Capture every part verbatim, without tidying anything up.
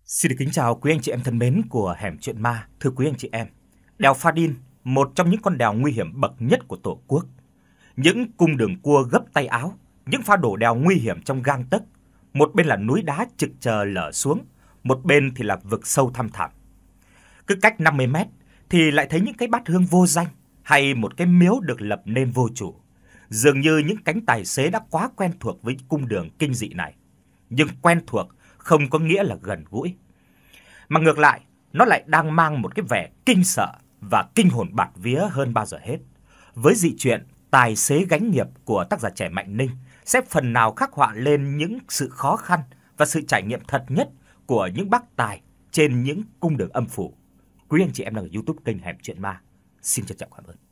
Xin được kính chào quý anh chị em thân mến của Hẻm Chuyện Ma. Thưa quý anh chị em, đèo Pha Đin, một trong những con đèo nguy hiểm bậc nhất của Tổ quốc. Những cung đường cua gấp tay áo, những pha đổ đèo nguy hiểm trong gang tấc. Một bên là núi đá trực chờ lở xuống, một bên thì là vực sâu thăm thẳm. Cứ cách năm mươi mét thì lại thấy những cái bát hương vô danh hay một cái miếu được lập nên vô chủ. Dường như những cánh tài xế đã quá quen thuộc với cung đường kinh dị này. Nhưng quen thuộc không có nghĩa là gần gũi, mà ngược lại, nó lại đang mang một cái vẻ kinh sợ và kinh hồn bạt vía hơn bao giờ hết. Với dị truyện Tài xế gánh nghiệp của tác giả trẻ Mạnh Ninh sẽ phần nào khắc họa lên những sự khó khăn và sự trải nghiệm thật nhất của những bác tài trên những cung đường âm phủ. Quý anh chị em đang ở YouTube kênh Hẻm Chuyện Ma. Xin trân trọng cảm ơn.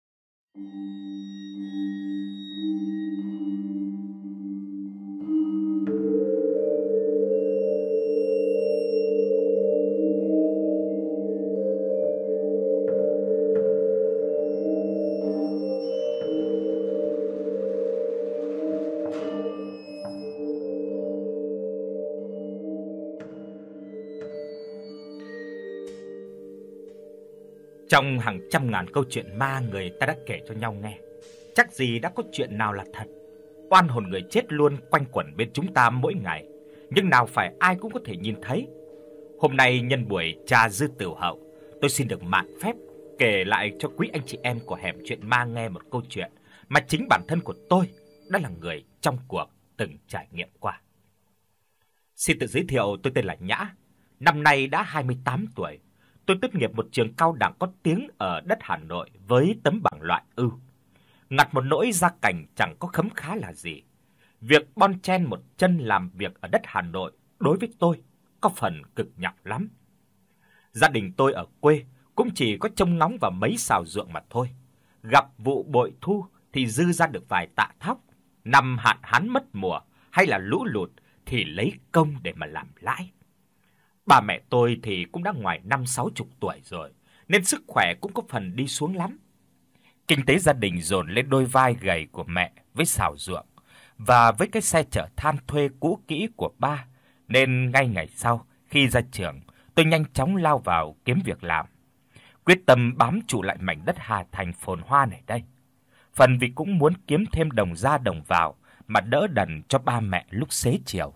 Trong hàng trăm ngàn câu chuyện ma người ta đã kể cho nhau nghe, chắc gì đã có chuyện nào là thật. Oan hồn người chết luôn quanh quẩn bên chúng ta mỗi ngày, nhưng nào phải ai cũng có thể nhìn thấy. Hôm nay nhân buổi trà dư tửu hậu, tôi xin được mạn phép kể lại cho quý anh chị em của Hẻm Chuyện Ma nghe một câu chuyện mà chính bản thân của tôi đã là người trong cuộc từng trải nghiệm qua. Xin tự giới thiệu, tôi tên là Nhã, năm nay đã hai mươi tám tuổi. Tôi tốt nghiệp một trường cao đẳng có tiếng ở đất Hà Nội với tấm bằng loại ưu. Ngặt một nỗi gia cảnh chẳng có khấm khá là gì. Việc bon chen một chân làm việc ở đất Hà Nội đối với tôi có phần cực nhọc lắm. Gia đình tôi ở quê cũng chỉ có trông ngóng vào mấy xào ruộng mà thôi. Gặp vụ bội thu thì dư ra được vài tạ thóc. Năm hạn hán mất mùa hay là lũ lụt thì lấy công để mà làm lãi. Bà mẹ tôi thì cũng đã ngoài năm sáu chục tuổi rồi, nên sức khỏe cũng có phần đi xuống lắm. Kinh tế gia đình dồn lên đôi vai gầy của mẹ với xào ruộng và với cái xe chở than thuê cũ kỹ của ba, nên ngay ngày sau khi ra trường, tôi nhanh chóng lao vào kiếm việc làm, quyết tâm bám trụ lại mảnh đất Hà Thành phồn hoa này đây. Phần vì cũng muốn kiếm thêm đồng ra đồng vào mà đỡ đần cho ba mẹ lúc xế chiều.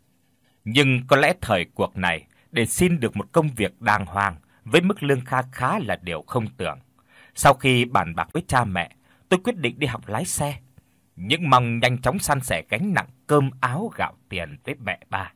Nhưng có lẽ thời cuộc này để xin được một công việc đàng hoàng với mức lương kha khá là điều không tưởng. Sau khi bàn bạc với cha mẹ, tôi quyết định đi học lái xe, những mong nhanh chóng san sẻ gánh nặng cơm áo gạo tiền với mẹ ba.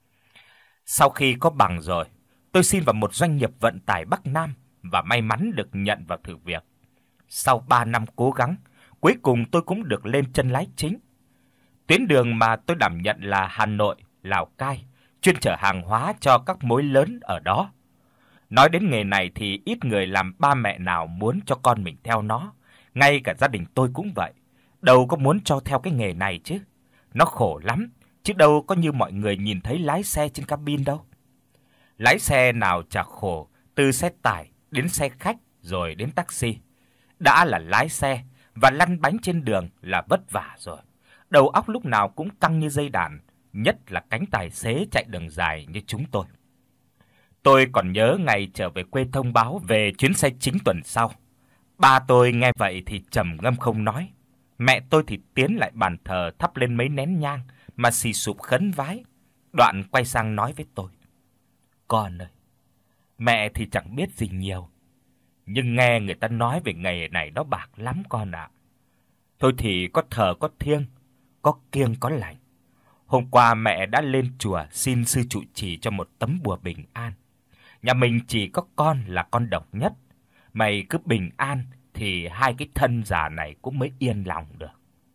Sau khi có bằng rồi, tôi xin vào một doanh nghiệp vận tải Bắc Nam và may mắn được nhận vào thử việc. Sau ba năm cố gắng, cuối cùng tôi cũng được lên chân lái chính. Tuyến đường mà tôi đảm nhận là Hà Nội, Lào Cai, chuyên chở hàng hóa cho các mối lớn ở đó. Nói đến nghề này thì ít người làm ba mẹ nào muốn cho con mình theo nó, ngay cả gia đình tôi cũng vậy. Đâu có muốn cho theo cái nghề này chứ. Nó khổ lắm, chứ đâu có như mọi người nhìn thấy lái xe trên cabin đâu. Lái xe nào chả khổ, từ xe tải đến xe khách rồi đến taxi. Đã là lái xe và lăn bánh trên đường là vất vả rồi. Đầu óc lúc nào cũng căng như dây đàn, nhất là cánh tài xế chạy đường dài như chúng tôi. Tôi còn nhớ ngày trở về quê thông báo về chuyến xe chính tuần sau. Ba tôi nghe vậy thì trầm ngâm không nói. Mẹ tôi thì tiến lại bàn thờ thắp lên mấy nén nhang mà xì xụp khấn vái. Đoạn quay sang nói với tôi: "Con ơi, mẹ thì chẳng biết gì nhiều, nhưng nghe người ta nói về nghề này nó bạc lắm con ạ. Thôi thì có thờ có thiêng, có kiêng có lành. Hôm qua mẹ đã lên chùa xin sư trụ trì cho một tấm bùa bình an. Nhà mình chỉ có con là con độc nhất. Mày cứ bình an thì hai cái thân già này cũng mới yên lòng được."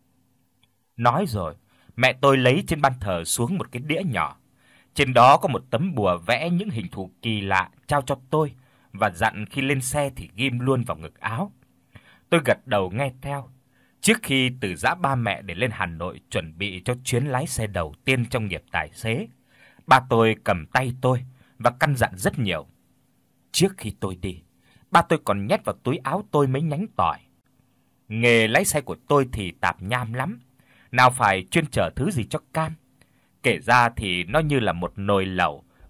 Nói rồi, mẹ tôi lấy trên ban thờ xuống một cái đĩa nhỏ. Trên đó có một tấm bùa vẽ những hình thù kỳ lạ trao cho tôi và dặn khi lên xe thì ghim luôn vào ngực áo. Tôi gật đầu nghe theo. Trước khi từ giã ba mẹ để lên Hà Nội chuẩn bị cho chuyến lái xe đầu tiên trong nghiệp tài xế, ba tôi cầm tay tôi và căn dặn rất nhiều. Trước khi tôi đi, ba tôi còn nhét vào túi áo tôi mấy nhánh tỏi. Nghề lái xe của tôi thì tạp nham lắm, nào phải chuyên chở thứ gì cho cam. Kể ra thì nó như là một nồi lẩu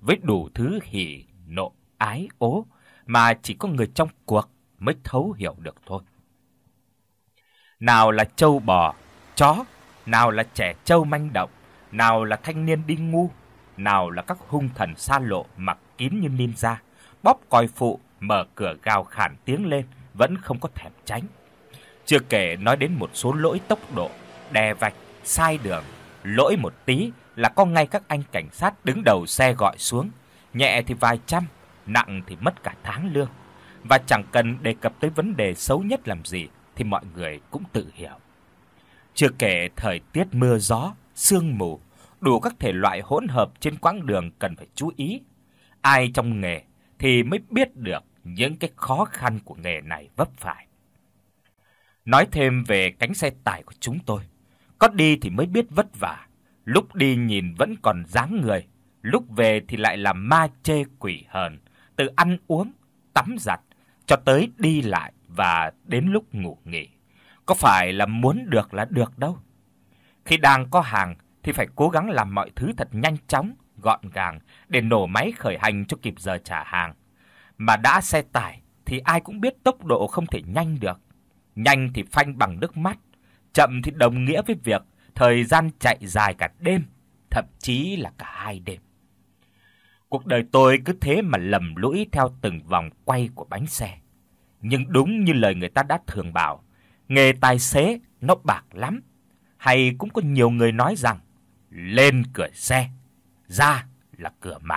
với đủ thứ hỉ, nộ, ái, ố mà chỉ có người trong cuộc mới thấu hiểu được thôi. Nào là trâu bò, chó, nào là trẻ trâu manh động, nào là thanh niên đi ngu, nào là các hung thần xa lộ mặc kín như ninja, bóp còi phụ, mở cửa gào khản tiếng lên vẫn không có thèm tránh. Chưa kể nói đến một số lỗi tốc độ, đè vạch, sai đường, lỗi một tí là có ngay các anh cảnh sát đứng đầu xe gọi xuống, nhẹ thì vài trăm, nặng thì mất cả tháng lương. Và chẳng cần đề cập tới vấn đề xấu nhất làm gì thì mọi người cũng tự hiểu. Chưa kể thời tiết mưa gió, sương mù, đủ các thể loại hỗn hợp trên quãng đường cần phải chú ý. Ai trong nghề thì mới biết được những cái khó khăn của nghề này vấp phải. Nói thêm về cánh xe tải của chúng tôi, có đi thì mới biết vất vả, lúc đi nhìn vẫn còn dáng người, lúc về thì lại là ma chê quỷ hờn, từ ăn uống, tắm giặt cho tới đi lại và đến lúc ngủ nghỉ. Có phải là muốn được là được đâu. Khi đang có hàng thì phải cố gắng làm mọi thứ thật nhanh chóng, gọn gàng để nổ máy khởi hành cho kịp giờ trả hàng. Mà đã xe tải thì ai cũng biết tốc độ không thể nhanh được. Nhanh thì phanh bằng nước mắt, chậm thì đồng nghĩa với việc thời gian chạy dài cả đêm, thậm chí là cả hai đêm. Cuộc đời tôi cứ thế mà lầm lũi theo từng vòng quay của bánh xe. Nhưng đúng như lời người ta đã thường bảo, nghề tài xế nó bạc lắm. Hay cũng có nhiều người nói rằng lên cửa xe, ra là cửa mả.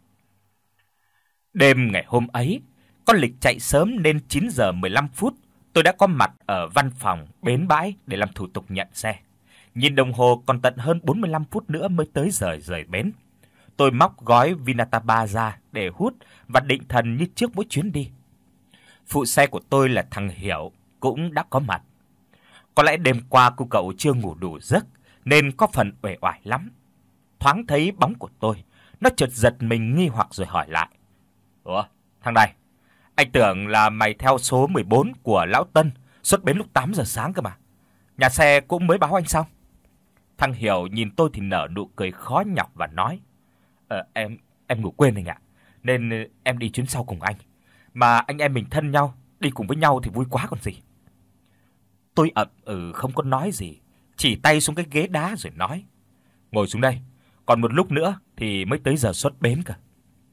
Đêm ngày hôm ấy, có lịch chạy sớm nên chín giờ mười lăm phút, tôi đã có mặt ở văn phòng bến bãi để làm thủ tục nhận xe. Nhìn đồng hồ còn tận hơn bốn mươi lăm phút nữa mới tới giờ rời bến. Tôi móc gói Vinataba ra để hút và định thần như trước mỗi chuyến đi. Phụ xe của tôi là thằng Hiểu cũng đã có mặt. Có lẽ đêm qua cô cậu chưa ngủ đủ giấc nên có phần uể oải lắm. Thoáng thấy bóng của tôi, nó chợt giật mình nghi hoặc rồi hỏi lại: "Ủa, thằng này, anh tưởng là mày theo số mười bốn của lão Tân, xuất bến lúc tám giờ sáng cơ mà. Nhà xe cũng mới báo anh xong." Thằng Hiểu nhìn tôi thì nở nụ cười khó nhọc và nói: "Ờ em em ngủ quên anh ạ, nên em đi chuyến sau cùng anh. Mà anh em mình thân nhau, đi cùng với nhau thì vui quá còn gì." Tôi ậm ừ không có nói gì, chỉ tay xuống cái ghế đá rồi nói: "Ngồi xuống đây, còn một lúc nữa thì mới tới giờ xuất bến cơ."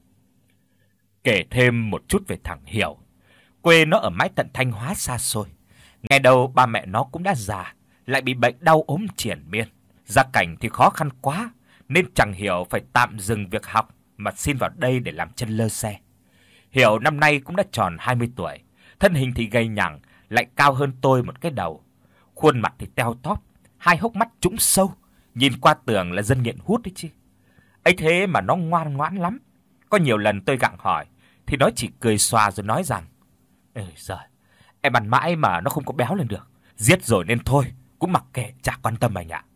Kể thêm một chút về thằng Hiểu. Quê nó ở mãi tận Thanh Hóa xa xôi. Ngày đầu ba mẹ nó cũng đã già, lại bị bệnh đau ốm triền miên. Gia cảnh thì khó khăn quá, nên chẳng Hiểu phải tạm dừng việc học mà xin vào đây để làm chân lơ xe. Hiểu năm nay cũng đã tròn hai mươi tuổi, thân hình thì gầy nhẳng, lại cao hơn tôi một cái đầu. Khuôn mặt thì teo tóp, hai hốc mắt trũng sâu, nhìn qua tưởng là dân nghiện hút đấy chứ. Ấy thế mà nó ngoan ngoãn lắm. Có nhiều lần tôi gặng hỏi thì nó chỉ cười xòa rồi nói rằng: "Ê giời, em ăn mãi mà nó không có béo lên được. Giết rồi nên thôi, cũng mặc kệ, chả quan tâm anh ạ."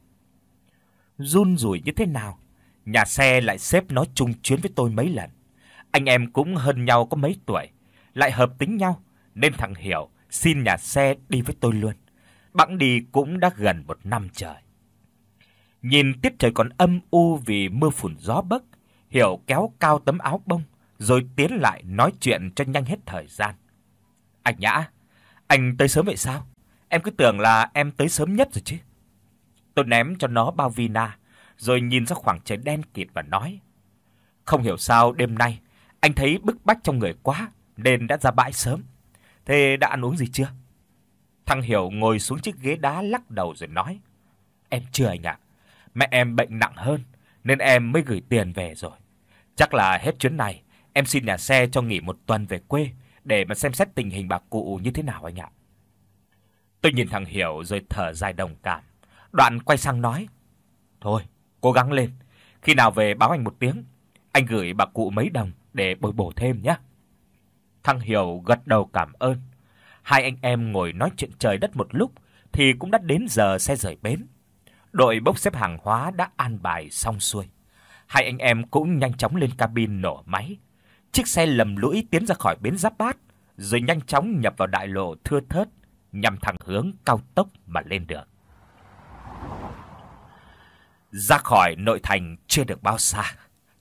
Run rủi như thế nào, nhà xe lại xếp nó chung chuyến với tôi mấy lần. Anh em cũng hơn nhau có mấy tuổi, lại hợp tính nhau nên thằng Hiểu xin nhà xe đi với tôi luôn. Bẵng đi cũng đã gần một năm trời. Nhìn tiết trời còn âm u vì mưa phùn gió bấc, Hiểu kéo cao tấm áo bông rồi tiến lại nói chuyện cho nhanh hết thời gian. "Anh Nhã, anh tới sớm vậy sao? Em cứ tưởng là em tới sớm nhất rồi chứ." Tôi ném cho nó bao vina, rồi nhìn ra khoảng trời đen kịt và nói: "Không hiểu sao đêm nay anh thấy bức bách trong người quá nên đã ra bãi sớm. Thế đã ăn uống gì chưa?" Thằng Hiểu ngồi xuống chiếc ghế đá lắc đầu rồi nói: "Em chưa anh ạ. Mẹ em bệnh nặng hơn nên em mới gửi tiền về rồi. Chắc là hết chuyến này em xin nhà xe cho nghỉ một tuần về quê để mà xem xét tình hình bà cụ như thế nào anh ạ." Tôi nhìn thằng Hiểu rồi thở dài đồng cảm, đoạn quay sang nói: "Thôi, cố gắng lên, khi nào về báo anh một tiếng, anh gửi bà cụ mấy đồng để bồi bổ thêm nhé." Thằng Hiểu gật đầu cảm ơn. Hai anh em ngồi nói chuyện trời đất một lúc thì cũng đã đến giờ xe rời bến. Đội bốc xếp hàng hóa đã an bài xong xuôi. Hai anh em cũng nhanh chóng lên cabin nổ máy. Chiếc xe lầm lũi tiến ra khỏi bến Giáp Bát, rồi nhanh chóng nhập vào đại lộ thưa thớt, nhằm thẳng hướng cao tốc mà lên đường. Ra khỏi nội thành chưa được bao xa,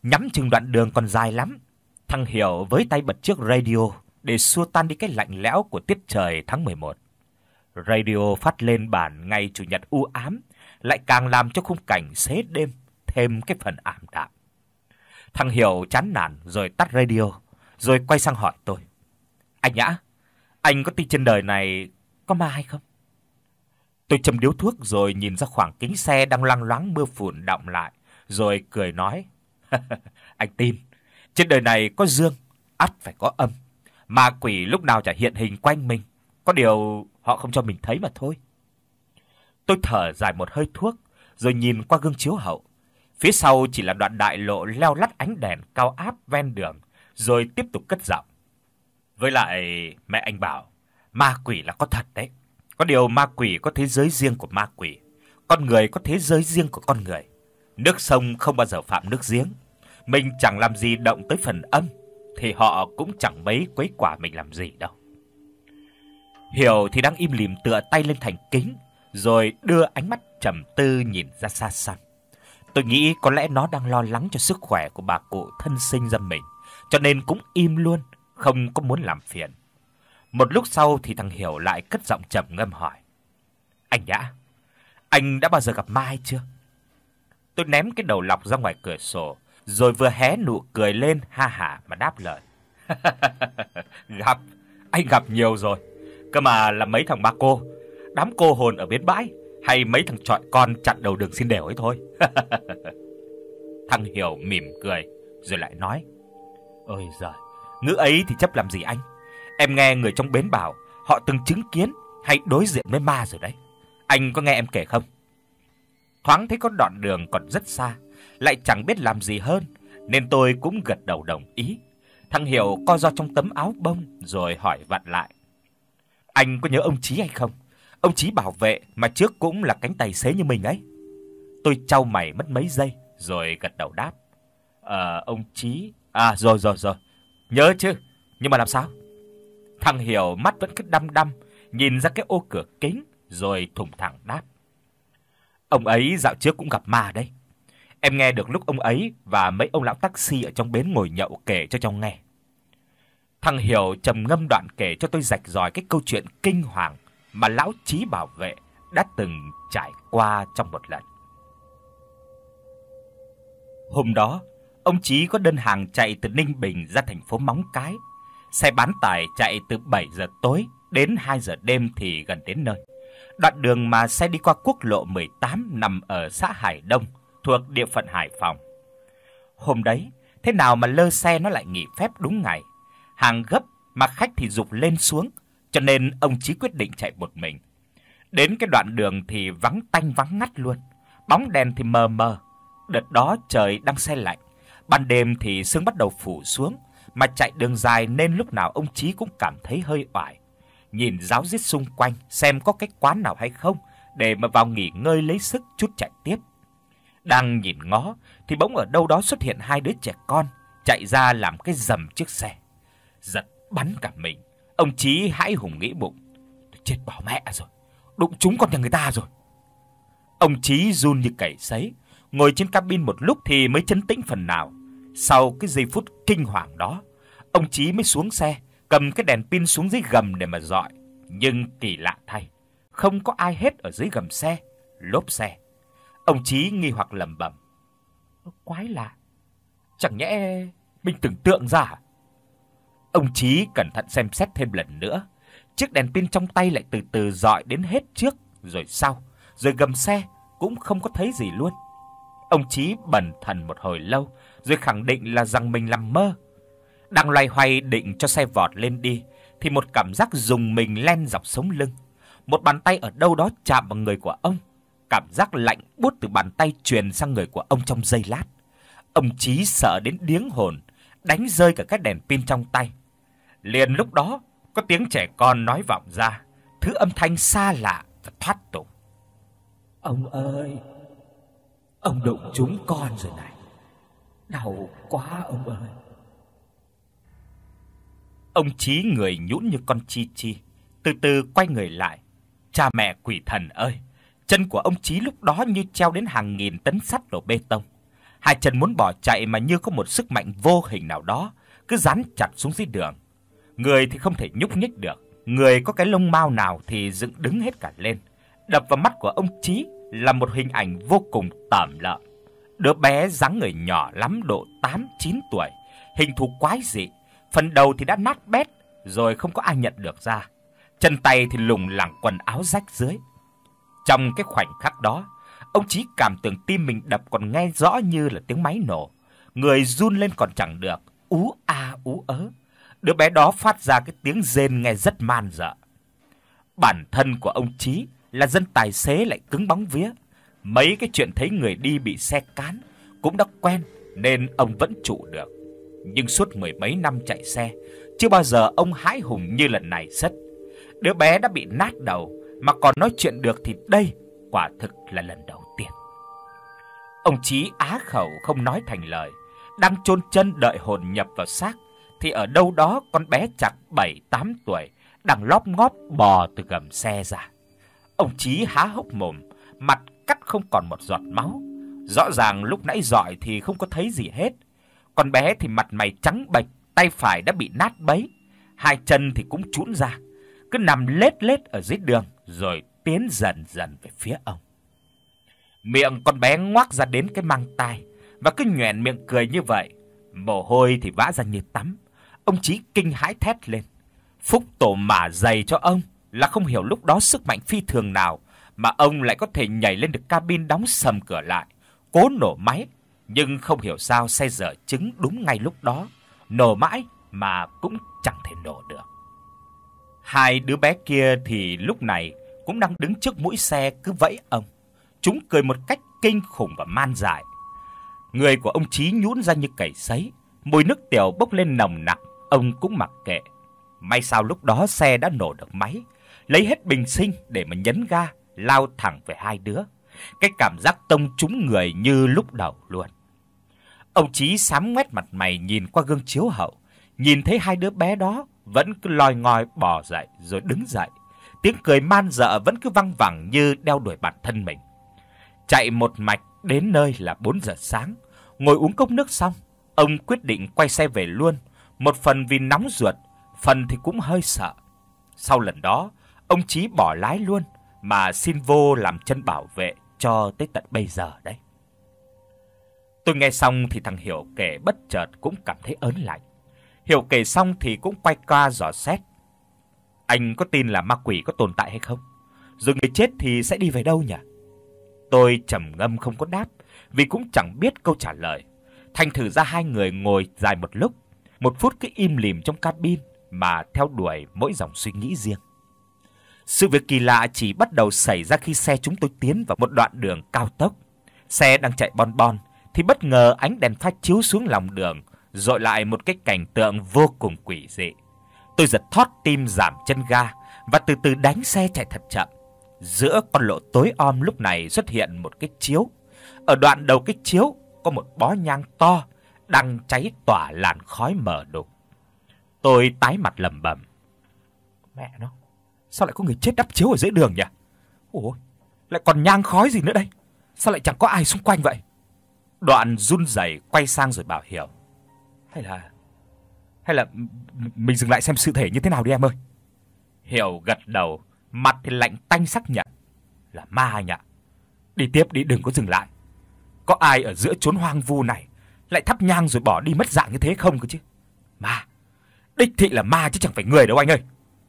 Nhắm chừng đoạn đường còn dài lắm, thằng Hiểu với tay bật chiếc radio để xua tan đi cái lạnh lẽo của tiết trời tháng mười một. Radio phát lên bản ngày chủ nhật u ám, lại càng làm cho khung cảnh xế đêm thêm cái phần ảm đạm. Thằng Hiểu chán nản rồi tắt radio, rồi quay sang hỏi tôi: "Anh Nhã, anh có tin trên đời này có ma hay không?" Tôi châm điếu thuốc rồi nhìn ra khoảng kính xe đang loang loáng mưa phùn đọng lại, rồi cười nói: "Anh tin, trên đời này có dương, ắt phải có âm. Ma quỷ lúc nào chả hiện hình quanh mình, có điều họ không cho mình thấy mà thôi." Tôi thở dài một hơi thuốc, rồi nhìn qua gương chiếu hậu. Phía sau chỉ là đoạn đại lộ leo lắt ánh đèn cao áp ven đường, rồi tiếp tục cất giọng: "Với lại mẹ anh bảo, ma quỷ là có thật đấy. Có điều ma quỷ có thế giới riêng của ma quỷ, con người có thế giới riêng của con người. Nước sông không bao giờ phạm nước giếng. Mình chẳng làm gì động tới phần âm, thì họ cũng chẳng mấy quấy quả mình làm gì đâu." Hiểu thì đang im lìm tựa tay lên thành kính, rồi đưa ánh mắt trầm tư nhìn ra xa xăm. Tôi nghĩ có lẽ nó đang lo lắng cho sức khỏe của bà cụ thân sinh ra mình, cho nên cũng im luôn, không có muốn làm phiền. Một lúc sau thì thằng Hiểu lại cất giọng trầm ngâm hỏi: "Anh Nhã, anh đã bao giờ gặp ma hay chưa?" Tôi ném cái đầu lọc ra ngoài cửa sổ, rồi vừa hé nụ cười lên ha hả mà đáp lời: "Gặp, anh gặp nhiều rồi. Cơ mà là mấy thằng ma cô, đám cô hồn ở bến bãi, hay mấy thằng chọi con chặn đầu đường xin đều ấy thôi." Thằng Hiểu mỉm cười rồi lại nói: "Ôi giời, ngữ ấy thì chấp làm gì anh? Em nghe người trong bến bảo họ từng chứng kiến hay đối diện với ma rồi đấy. Anh có nghe em kể không?" Thoáng thấy có đoạn đường còn rất xa, lại chẳng biết làm gì hơn, nên tôi cũng gật đầu đồng ý. Thằng Hiểu co ro trong tấm áo bông rồi hỏi vặn lại: "Anh có nhớ ông Chí hay không? Ông Chí bảo vệ mà trước cũng là cánh tài xế như mình ấy." Tôi chau mày mất mấy giây rồi gật đầu đáp: "Ờ, ông Chí, à rồi rồi rồi, nhớ chứ, nhưng mà làm sao?" Thằng Hiểu mắt vẫn cứ đăm đăm nhìn ra cái ô cửa kính, rồi thủng thẳng đáp: "Ông ấy dạo trước cũng gặp ma đấy. Em nghe được lúc ông ấy và mấy ông lão taxi ở trong bến ngồi nhậu kể cho cháu nghe." Thằng Hiểu trầm ngâm đoạn kể cho tôi rạch ròi cái câu chuyện kinh hoàng mà lão Chí bảo vệ đã từng trải qua trong một lần. Hôm đó, ông Chí có đơn hàng chạy từ Ninh Bình ra thành phố Móng Cái. Xe bán tải chạy từ bảy giờ tối đến hai giờ đêm thì gần đến nơi. Đoạn đường mà xe đi qua quốc lộ mười tám nằm ở xã Hải Đông, thuộc địa phận Hải Phòng. Hôm đấy, thế nào mà lơ xe nó lại nghỉ phép đúng ngày. Hàng gấp mà khách thì rục lên xuống, cho nên ông Chí quyết định chạy một mình. Đến cái đoạn đường thì vắng tanh vắng ngắt luôn, bóng đèn thì mờ mờ. Đợt đó trời đang se lạnh, ban đêm thì sương bắt đầu phủ xuống, mà chạy đường dài nên lúc nào ông Chí cũng cảm thấy hơi oải. Nhìn ráo riết xung quanh xem có cái quán nào hay không để mà vào nghỉ ngơi lấy sức chút chạy tiếp. Đang nhìn ngó thì bỗng ở đâu đó xuất hiện hai đứa trẻ con chạy ra làm cái rầm trước xe. Giật bắn cả mình, ông Chí hãi hùng nghĩ bụng: "Chết bỏ mẹ rồi, đụng trúng con nhà người ta rồi." Ông Chí run như cầy sấy, ngồi trên cabin một lúc thì mới trấn tĩnh phần nào. Sau cái giây phút kinh hoàng đó, ông Chí mới xuống xe, cầm cái đèn pin xuống dưới gầm để mà dọi. Nhưng kỳ lạ thay, không có ai hết ở dưới gầm xe, lốp xe. Ông Chí nghi hoặc lẩm bẩm: "Quái lạ, chẳng nhẽ mình tưởng tượng ra à?" Ông Chí cẩn thận xem xét thêm lần nữa. Chiếc đèn pin trong tay lại từ từ dọi đến hết trước rồi sau, rồi gầm xe cũng không có thấy gì luôn. Ông Chí bần thần một hồi lâu rồi khẳng định là rằng mình nằm mơ. Đang loay hoay định cho xe vọt lên đi thì một cảm giác rùng mình len dọc sống lưng. Một bàn tay ở đâu đó chạm vào người của ông. Cảm giác lạnh buốt từ bàn tay truyền sang người của ông trong giây lát. Ông Chí sợ đến điếng hồn, đánh rơi cả cái đèn pin trong tay. Liền lúc đó có tiếng trẻ con nói vọng ra, thứ âm thanh xa lạ và thoát tục: "Ông ơi, ông đụng trúng con rồi này. Đau quá ông ơi." Ông Chí người nhũn như con chi chi, từ từ quay người lại. Cha mẹ quỷ thần ơi, chân của ông Chí lúc đó như treo đến hàng nghìn tấn sắt đổ bê tông. Hai chân muốn bỏ chạy mà như có một sức mạnh vô hình nào đó cứ dán chặt xuống dưới đường. Người thì không thể nhúc nhích được, người có cái lông mao nào thì dựng đứng hết cả lên. Đập vào mắt của ông Chí là một hình ảnh vô cùng tởm lợm. Đứa bé dáng người nhỏ lắm, độ tám chín tuổi, hình thù quái dị, phần đầu thì đã nát bét rồi không có ai nhận được ra. Chân tay thì lủng lẳng, quần áo rách rưới. Trong cái khoảnh khắc đó, ông Chí cảm tưởng tim mình đập còn nghe rõ như là tiếng máy nổ, người run lên còn chẳng được, ú a ú ớ. Đứa bé đó phát ra cái tiếng rên nghe rất man dợ. Bản thân của ông Chí là dân tài xế lại cứng bóng vía, mấy cái chuyện thấy người đi bị xe cán cũng đã quen nên ông vẫn trụ được. Nhưng suốt mười mấy năm chạy xe, chưa bao giờ ông hãi hùng như lần này sất. Đứa bé đã bị nát đầu mà còn nói chuyện được thì đây quả thực là lần đầu tiên. Ông Chí á khẩu không nói thành lời, đang chôn chân đợi hồn nhập vào xác thì ở đâu đó con bé chạc bảy tám tuổi đang lóp ngóp bò từ gầm xe ra. Ông Chí há hốc mồm, mặt cắt không còn một giọt máu. Rõ ràng lúc nãy dọi thì không có thấy gì hết. Con bé thì mặt mày trắng bệch, tay phải đã bị nát bấy, hai chân thì cũng trũn ra, cứ nằm lết lết ở dưới đường rồi tiến dần dần về phía ông. Miệng con bé ngoác ra đến cái mang tai và cứ nhoẻn miệng cười như vậy, mồ hôi thì vã ra như tắm. Ông Chí kinh hãi thét lên. Phúc tổ mả dày cho ông là không hiểu lúc đó sức mạnh phi thường nào mà ông lại có thể nhảy lên được cabin đóng sầm cửa lại, cố nổ máy, nhưng không hiểu sao xe dở trứng đúng ngay lúc đó, nổ mãi mà cũng chẳng thể nổ được. Hai đứa bé kia thì lúc này cũng đang đứng trước mũi xe cứ vẫy ông. Chúng cười một cách kinh khủng và man dại. Người của ông Chí nhũn ra như cầy sấy, mùi nước tiểu bốc lên nồng nặc, ông cũng mặc kệ. May sao lúc đó xe đã nổ được máy, lấy hết bình sinh để mà nhấn ga, lao thẳng về hai đứa. Cái cảm giác tông trúng người như lúc đầu luôn. Ông Chí sám ngoét mặt mày nhìn qua gương chiếu hậu, nhìn thấy hai đứa bé đó vẫn cứ loi ngoi bò dậy rồi đứng dậy. Tiếng cười man dợ vẫn cứ văng vẳng như đeo đuổi bản thân mình. Chạy một mạch đến nơi là bốn giờ sáng, ngồi uống cốc nước xong, ông quyết định quay xe về luôn, một phần vì nóng ruột, phần thì cũng hơi sợ. Sau lần đó, ông Chí bỏ lái luôn mà xin vô làm chân bảo vệ cho tới tận bây giờ đấy. Tôi nghe xong thì thằng Hiểu kể bất chợt cũng cảm thấy ớn lạnh. Hiểu kể xong thì cũng quay qua dò xét. Anh có tin là ma quỷ có tồn tại hay không? Rồi người chết thì sẽ đi về đâu nhỉ? Tôi trầm ngâm không có đáp, vì cũng chẳng biết câu trả lời. Thành thử ra hai người ngồi dài một lúc, một phút cứ im lìm trong cabin mà theo đuổi mỗi dòng suy nghĩ riêng. Sự việc kỳ lạ chỉ bắt đầu xảy ra khi xe chúng tôi tiến vào một đoạn đường cao tốc. Xe đang chạy bon bon thì bất ngờ ánh đèn pha chiếu xuống lòng đường, dọi lại một cái cảnh tượng vô cùng quỷ dị. Tôi giật thót tim, giảm chân ga và từ từ đánh xe chạy thật chậm. Giữa con lộ tối om lúc này xuất hiện một cái chiếu. Ở đoạn đầu cái chiếu có một bó nhang to đang cháy tỏa làn khói mờ đục. Tôi tái mặt lẩm bẩm. Mẹ nó, sao lại có người chết đắp chiếu ở giữa đường nhỉ? Ôi, lại còn nhang khói gì nữa đây? Sao lại chẳng có ai xung quanh vậy? Đoạn run rẩy quay sang rồi bảo Hiểu. Hay là hay là mình dừng lại xem sự thể như thế nào đi em ơi. Hiểu gật đầu, mặt thì lạnh tanh xác nhận. Là ma anh ạ. Đi tiếp đi, đừng có dừng lại. Có ai ở giữa chốn hoang vu này lại thắp nhang rồi bỏ đi mất dạng như thế không cơ chứ? Ma, đích thị là ma chứ chẳng phải người đâu anh ơi.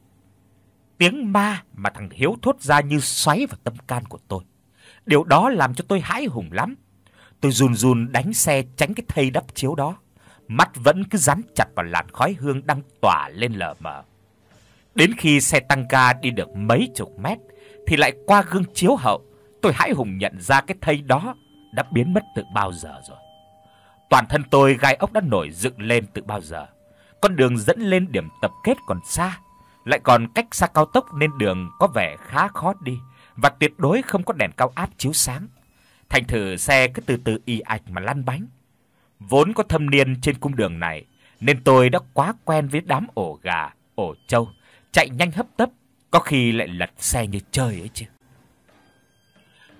Tiếng ma mà thằng Hiếu thốt ra như xoáy vào tâm can của tôi. Điều đó làm cho tôi hãi hùng lắm. Tôi run run đánh xe tránh cái thây đắp chiếu đó, mắt vẫn cứ dán chặt vào làn khói hương đang tỏa lên lờ mờ. Đến khi xe tăng ga đi được mấy chục mét thì lại qua gương chiếu hậu, tôi hãi hùng nhận ra cái thây đó đã biến mất từ bao giờ rồi. Toàn thân tôi gai ốc đã nổi dựng lên từ bao giờ. Con đường dẫn lên điểm tập kết còn xa, lại còn cách xa cao tốc nên đường có vẻ khá khó đi và tuyệt đối không có đèn cao áp chiếu sáng. Thành thử xe cứ từ từ ì ạch mà lăn bánh. Vốn có thâm niên trên cung đường này nên tôi đã quá quen với đám ổ gà, ổ trâu chạy nhanh hấp tấp, có khi lại lật xe như chơi ấy chứ.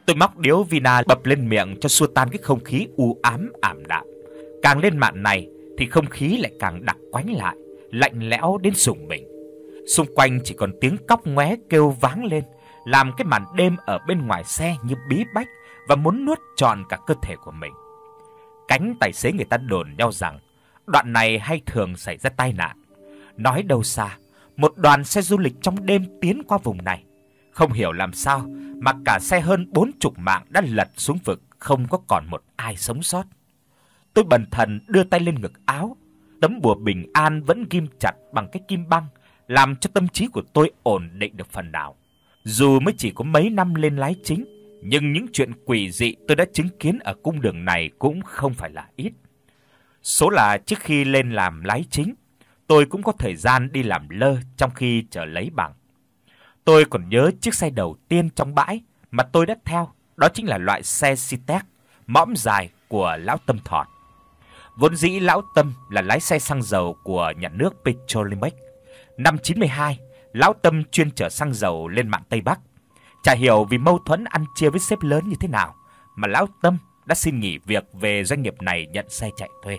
Tôi móc điếu vina bập lên miệng cho xua tan cái không khí u ám ảm đạm. Càng lên mạn này thì không khí lại càng đặc quánh lại, lạnh lẽo đến rùng mình. Xung quanh chỉ còn tiếng cóc ngoé kêu váng lên, làm cái màn đêm ở bên ngoài xe như bí bách và muốn nuốt trọn cả cơ thể của mình. Cánh tài xế người ta đồn nhau rằng đoạn này hay thường xảy ra tai nạn. Nói đâu xa, một đoàn xe du lịch trong đêm tiến qua vùng này, không hiểu làm sao mà cả xe hơn bốn mươi mạng đã lật xuống vực, không có còn một ai sống sót. Tôi bần thần đưa tay lên ngực áo, tấm bùa bình an vẫn ghim chặt bằng cái kim băng, làm cho tâm trí của tôi ổn định được phần nào. Dù mới chỉ có mấy năm lên lái chính, nhưng những chuyện quỷ dị tôi đã chứng kiến ở cung đường này cũng không phải là ít. Số là trước khi lên làm lái chính, tôi cũng có thời gian đi làm lơ trong khi chờ lấy bằng. Tôi còn nhớ chiếc xe đầu tiên trong bãi mà tôi đã theo, đó chính là loại xe Citec mõm dài của lão Tâm Thọt. Vốn dĩ lão Tâm là lái xe xăng dầu của nhà nước Petrolimex. Năm chín mươi hai, lão Tâm chuyên chở xăng dầu lên mạn Tây Bắc. Chả hiểu vì mâu thuẫn ăn chia với sếp lớn như thế nào mà lão Tâm đã xin nghỉ việc về doanh nghiệp này nhận xe chạy thuê.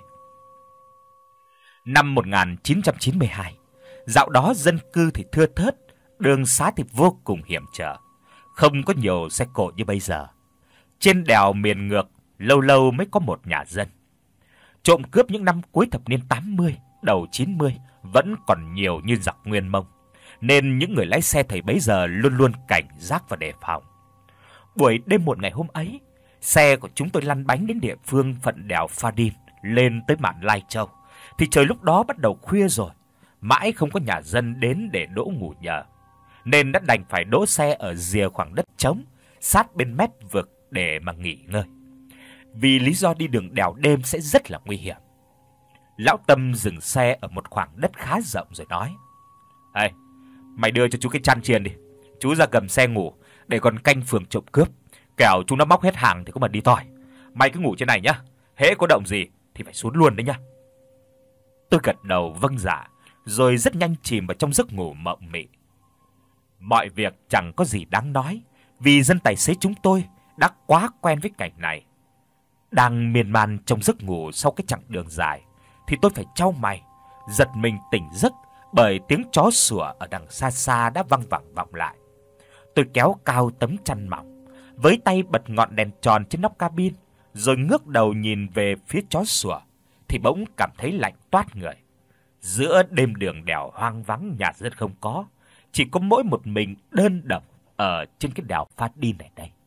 Năm một nghìn chín trăm chín mươi hai, dạo đó dân cư thì thưa thớt, đường xá thì vô cùng hiểm trở, không có nhiều xe cộ như bây giờ. Trên đèo miền ngược lâu lâu mới có một nhà dân. Trộm cướp những năm cuối thập niên tám mươi, đầu chín mươi vẫn còn nhiều như giặc Nguyên Mông, nên những người lái xe thời bấy giờ luôn luôn cảnh giác và đề phòng. Buổi đêm một ngày hôm ấy, xe của chúng tôi lăn bánh đến địa phương phận đèo Pha Đin lên tới mạn Lai Châu, thì trời lúc đó bắt đầu khuya rồi, mãi không có nhà dân đến để đỗ ngủ nhờ, nên đã đành phải đỗ xe ở rìa khoảng đất trống sát bên mép vực để mà nghỉ ngơi. Vì lý do đi đường đèo đêm sẽ rất là nguy hiểm. Lão Tâm dừng xe ở một khoảng đất khá rộng rồi nói: "Ê, mày đưa cho chú cái chăn chiên đi. Chú ra gầm xe ngủ để còn canh phường trộm cướp. Kẻo chúng nó móc hết hàng thì có mà đi tỏi. Mày cứ ngủ trên này nhá. Hễ có động gì thì phải xuống luôn đấy nhá." Tôi gật đầu vâng dạ, rồi rất nhanh chìm vào trong giấc ngủ mộng mị. Mọi việc chẳng có gì đáng nói, vì dân tài xế chúng tôi đã quá quen với cảnh này. Đang miên man trong giấc ngủ sau cái chặng đường dài, thì tôi phải chau mày, giật mình tỉnh giấc bởi tiếng chó sủa ở đằng xa xa đã văng vẳng vọng lại. Tôi kéo cao tấm chăn mỏng, với tay bật ngọn đèn tròn trên nóc cabin, rồi ngước đầu nhìn về phía chó sủa, thì bỗng cảm thấy lạnh toát người. Giữa đêm đường đèo hoang vắng, nhà dân không có, chỉ có mỗi một mình đơn độc ở trên cái đèo Pha Đin này đây.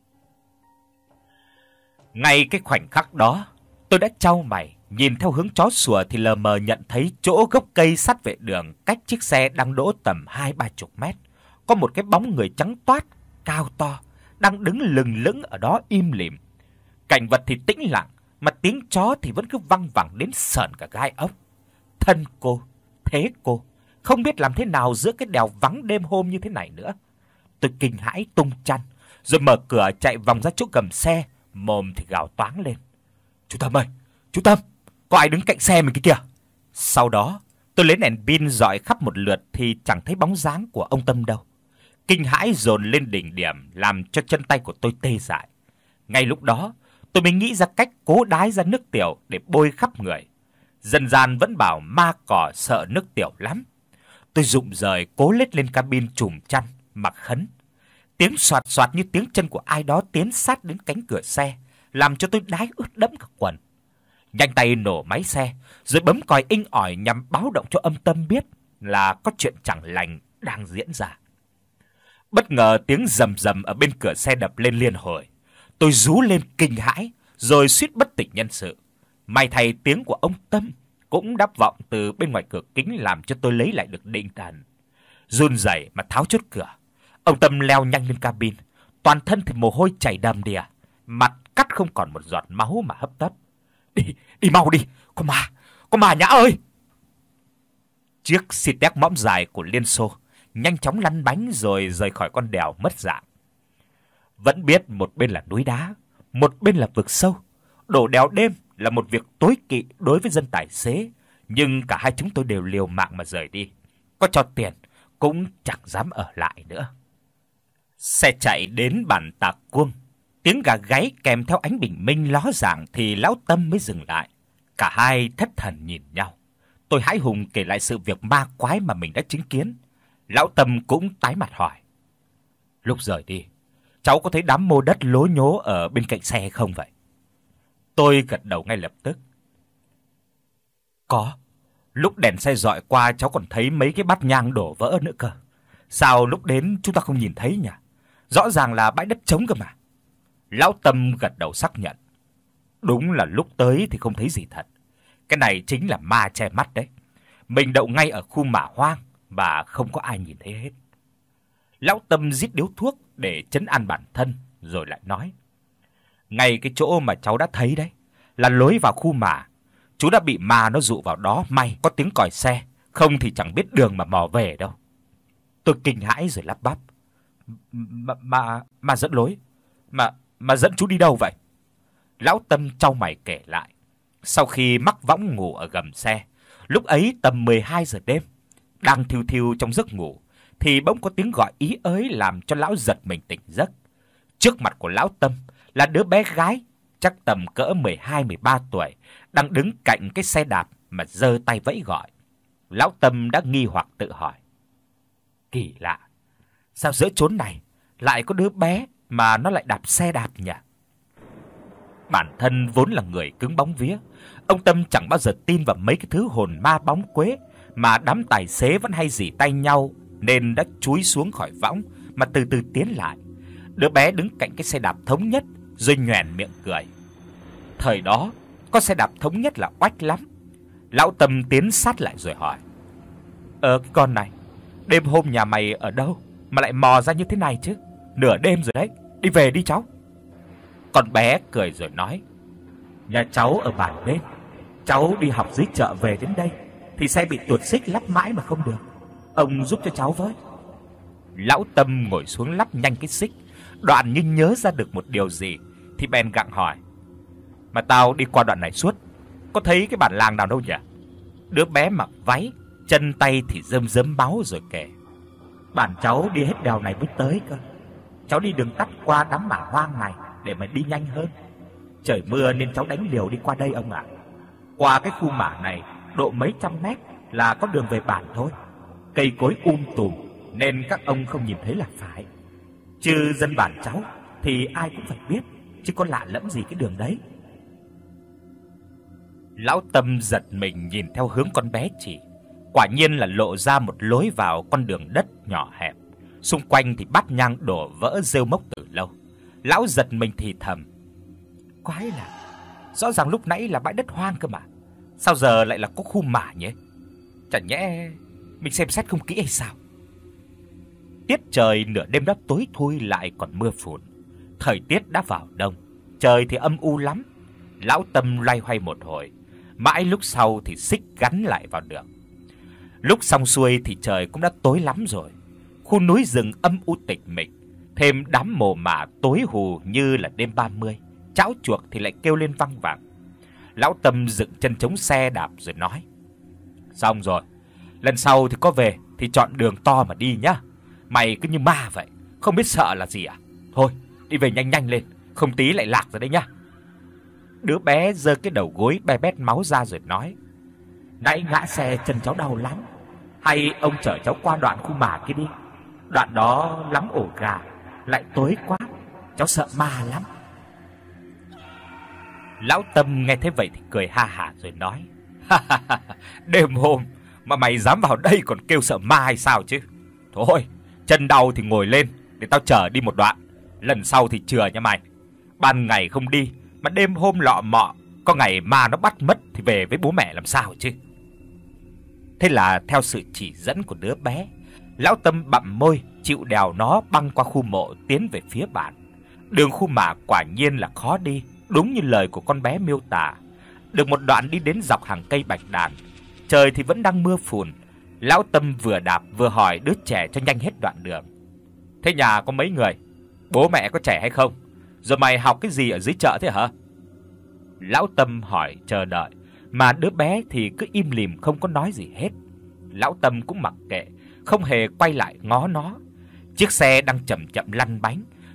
Ngay cái khoảnh khắc đó, tôi đã chau mày, nhìn theo hướng chó sủa thì lờ mờ nhận thấy chỗ gốc cây sát vệ đường, cách chiếc xe đang đỗ tầm hai ba chục mét, có một cái bóng người trắng toát, cao to, đang đứng lừng lững ở đó im lìm. Cảnh vật thì tĩnh lặng, mà tiếng chó thì vẫn cứ văng vẳng đến sởn cả gai ốc. Thân cô, thế cô, không biết làm thế nào giữa cái đèo vắng đêm hôm như thế này nữa. Tôi kinh hãi tung chăn, rồi mở cửa chạy vòng ra chỗ gầm xe, mồm thì gào toáng lên: "Chú Tâm ơi, chú Tâm, có ai đứng cạnh xe mình kia kìa." Sau đó, tôi lấy đèn pin dọi khắp một lượt thì chẳng thấy bóng dáng của ông Tâm đâu. Kinh hãi dồn lên đỉnh điểm, làm cho chân tay của tôi tê dại. Ngay lúc đó, tôi mới nghĩ ra cách cố đái ra nước tiểu để bôi khắp người. Dân gian vẫn bảo ma cỏ sợ nước tiểu lắm. Tôi rụng rời cố lết lên cabin trùm chăn, mặc khấn. Tiếng soạt soạt như tiếng chân của ai đó tiến sát đến cánh cửa xe, làm cho tôi đái ướt đẫm cả quần. Nhanh tay nổ máy xe, rồi bấm còi inh ỏi nhằm báo động cho ông Tâm biết là có chuyện chẳng lành đang diễn ra. Bất ngờ tiếng rầm rầm ở bên cửa xe đập lên liên hồi. Tôi rú lên kinh hãi, rồi suýt bất tỉnh nhân sự. May thay tiếng của ông Tâm cũng đáp vọng từ bên ngoài cửa kính, làm cho tôi lấy lại được định thần. Run rẩy mà tháo chốt cửa, ông Tâm leo nhanh lên cabin, toàn thân thì mồ hôi chảy đầm đìa, mặt cắt không còn một giọt máu mà hấp tấp. "Đi, đi mau đi, có ma, có ma Nhã ơi!" Chiếc Citec mõm dài của Liên Xô nhanh chóng lăn bánh rồi rời khỏi con đèo mất dạng. Vẫn biết một bên là núi đá, một bên là vực sâu, đổ đèo đêm là một việc tối kỵ đối với dân tài xế, nhưng cả hai chúng tôi đều liều mạng mà rời đi. Có cho tiền cũng chẳng dám ở lại nữa. Xe chạy đến bản Tà Cuông Tiếng gà gáy kèm theo ánh bình minh ló dạng thì lão Tâm mới dừng lại. Cả hai thất thần nhìn nhau. Tôi hãi hùng kể lại sự việc ma quái mà mình đã chứng kiến. Lão Tâm cũng tái mặt hỏi: "Lúc rời đi, cháu có thấy đám mô đất lố nhố ở bên cạnh xe không vậy?" Tôi gật đầu ngay lập tức. "Có. Lúc đèn xe dọi qua cháu còn thấy mấy cái bát nhang đổ vỡ nữa cơ. Sao lúc đến chúng ta không nhìn thấy nhỉ? Rõ ràng là bãi đất trống cơ mà." Lão Tâm gật đầu xác nhận. Đúng là lúc tới thì không thấy gì thật. Cái này chính là ma che mắt đấy. Mình đậu ngay ở khu mả hoang và không có ai nhìn thấy hết. Lão Tâm rít điếu thuốc để trấn an bản thân rồi lại nói: "Ngay cái chỗ mà cháu đã thấy đấy là lối vào khu mả. Chú đã bị ma nó dụ vào đó, may có tiếng còi xe, không thì chẳng biết đường mà mò về đâu." Tôi kinh hãi rồi lắp bắp: "Mà mà mà dẫn lối? Mà mà dẫn chú đi đâu vậy?" Lão Tâm chau mày kể lại. Sau khi mắc võng ngủ ở gầm xe, lúc ấy tầm mười hai giờ đêm, đang thiu thiu trong giấc ngủ thì bỗng có tiếng gọi ý ới làm cho lão giật mình tỉnh giấc. Trước mặt của lão Tâm là đứa bé gái chắc tầm cỡ mười hai mười ba tuổi, đang đứng cạnh cái xe đạp mà giơ tay vẫy gọi. Lão Tâm đã nghi hoặc tự hỏi: "Kỳ lạ, sao giữa chốn này lại có đứa bé mà nó lại đạp xe đạp nhỉ?" Bản thân vốn là người cứng bóng vía, ông Tâm chẳng bao giờ tin vào mấy cái thứ hồn ma bóng quế, mà đám tài xế vẫn hay rỉ tay nhau nên đã chúi xuống khỏi võng mà từ từ tiến lại. Đứa bé đứng cạnh cái xe đạp thống nhất rồi nhoẻn miệng cười. Thời đó, có xe đạp thống nhất là oách lắm. Lão Tâm tiến sát lại rồi hỏi: "Ờ cái con này, đêm hôm nhà mày ở đâu mà lại mò ra như thế này chứ? Nửa đêm rồi đấy, đi về đi cháu." Con bé cười rồi nói: "Nhà cháu ở bản bên, cháu đi học dưới chợ về đến đây thì xe bị tuột xích lắp mãi mà không được. Ông giúp cho cháu với." Lão Tâm ngồi xuống lắp nhanh cái xích, đoạn như nhớ ra được một điều gì thì bèn gặng hỏi: "Mà tao đi qua đoạn này suốt, có thấy cái bản làng nào đâu nhỉ?" Đứa bé mặc váy, chân tay thì rơm rớm máu rồi kể: "Bản cháu đi hết đèo này mới tới cơ. Cháu đi đường tắt qua đám mả hoang này để mà đi nhanh hơn. Trời mưa nên cháu đánh liều đi qua đây ông ạ. Qua cái khu mả này độ mấy trăm mét là có đường về bản thôi. Cây cối um tùm nên các ông không nhìn thấy là phải. Chứ dân bản cháu thì ai cũng phải biết, chứ có lạ lẫm gì cái đường đấy." Lão Tâm giật mình nhìn theo hướng con bé chỉ. Quả nhiên là lộ ra một lối vào con đường đất nhỏ hẹp. Xung quanh thì bát nhang đổ vỡ rêu mốc từ lâu. Lão giật mình thì thầm: "Quái lạ, rõ ràng lúc nãy là bãi đất hoang cơ mà, sao giờ lại là có khu mả nhỉ? Chẳng nhẽ mình xem xét không kỹ hay sao?" Tiết trời nửa đêm đã tối thui lại còn mưa phùn. Thời tiết đã vào đông, trời thì âm u lắm. Lão Tâm loay hoay một hồi, mãi lúc sau thì xích gắn lại vào đường. Lúc xong xuôi thì trời cũng đã tối lắm rồi. Khu núi rừng âm u tịch mịch, thêm đám mồ mả tối hù như là đêm ba mươi, cháo chuột thì lại kêu lên văng vẳng. Lão Tâm dựng chân chống xe đạp rồi nói: "Xong rồi, lần sau thì có về thì chọn đường to mà đi nhá. Mày cứ như ma vậy, không biết sợ là gì à? Thôi, đi về nhanh nhanh lên, không tí lại lạc rồi đấy nhá." Đứa bé giơ cái đầu gối be bét máu ra rồi nói: "Nãy ngã xe chân cháu đau lắm. Hay ông chở cháu qua đoạn khu mả kia đi. Đoạn đó lắm ổ gà, lại tối quá, cháu sợ ma lắm." Lão Tâm nghe thế vậy thì cười ha hả rồi nói: "Đêm hôm mà mày dám vào đây còn kêu sợ ma hay sao chứ? Thôi, chân đau thì ngồi lên để tao chở đi một đoạn. Lần sau thì chừa nha mày. Ban ngày không đi mà đêm hôm lọ mọ, có ngày ma nó bắt mất thì về với bố mẹ làm sao chứ?" Thế là theo sự chỉ dẫn của đứa bé, Lão Tâm bặm môi chịu đèo nó băng qua khu mộ tiến về phía bản. Đường khu mả quả nhiên là khó đi, đúng như lời của con bé miêu tả. Được một đoạn đi đến dọc hàng cây bạch đàn, trời thì vẫn đang mưa phùn. Lão Tâm vừa đạp vừa hỏi đứa trẻ cho nhanh hết đoạn đường: "Thế nhà có mấy người? Bố mẹ có trẻ hay không? Rồi mày học cái gì ở dưới chợ thế hả?" Lão Tâm hỏi chờ đợi, mà đứa bé thì cứ im lìm không có nói gì hết. Lão Tâm cũng mặc kệ, không hề quay lại ngó nó. Chiếc xe đang chậm chậm lăn bánh,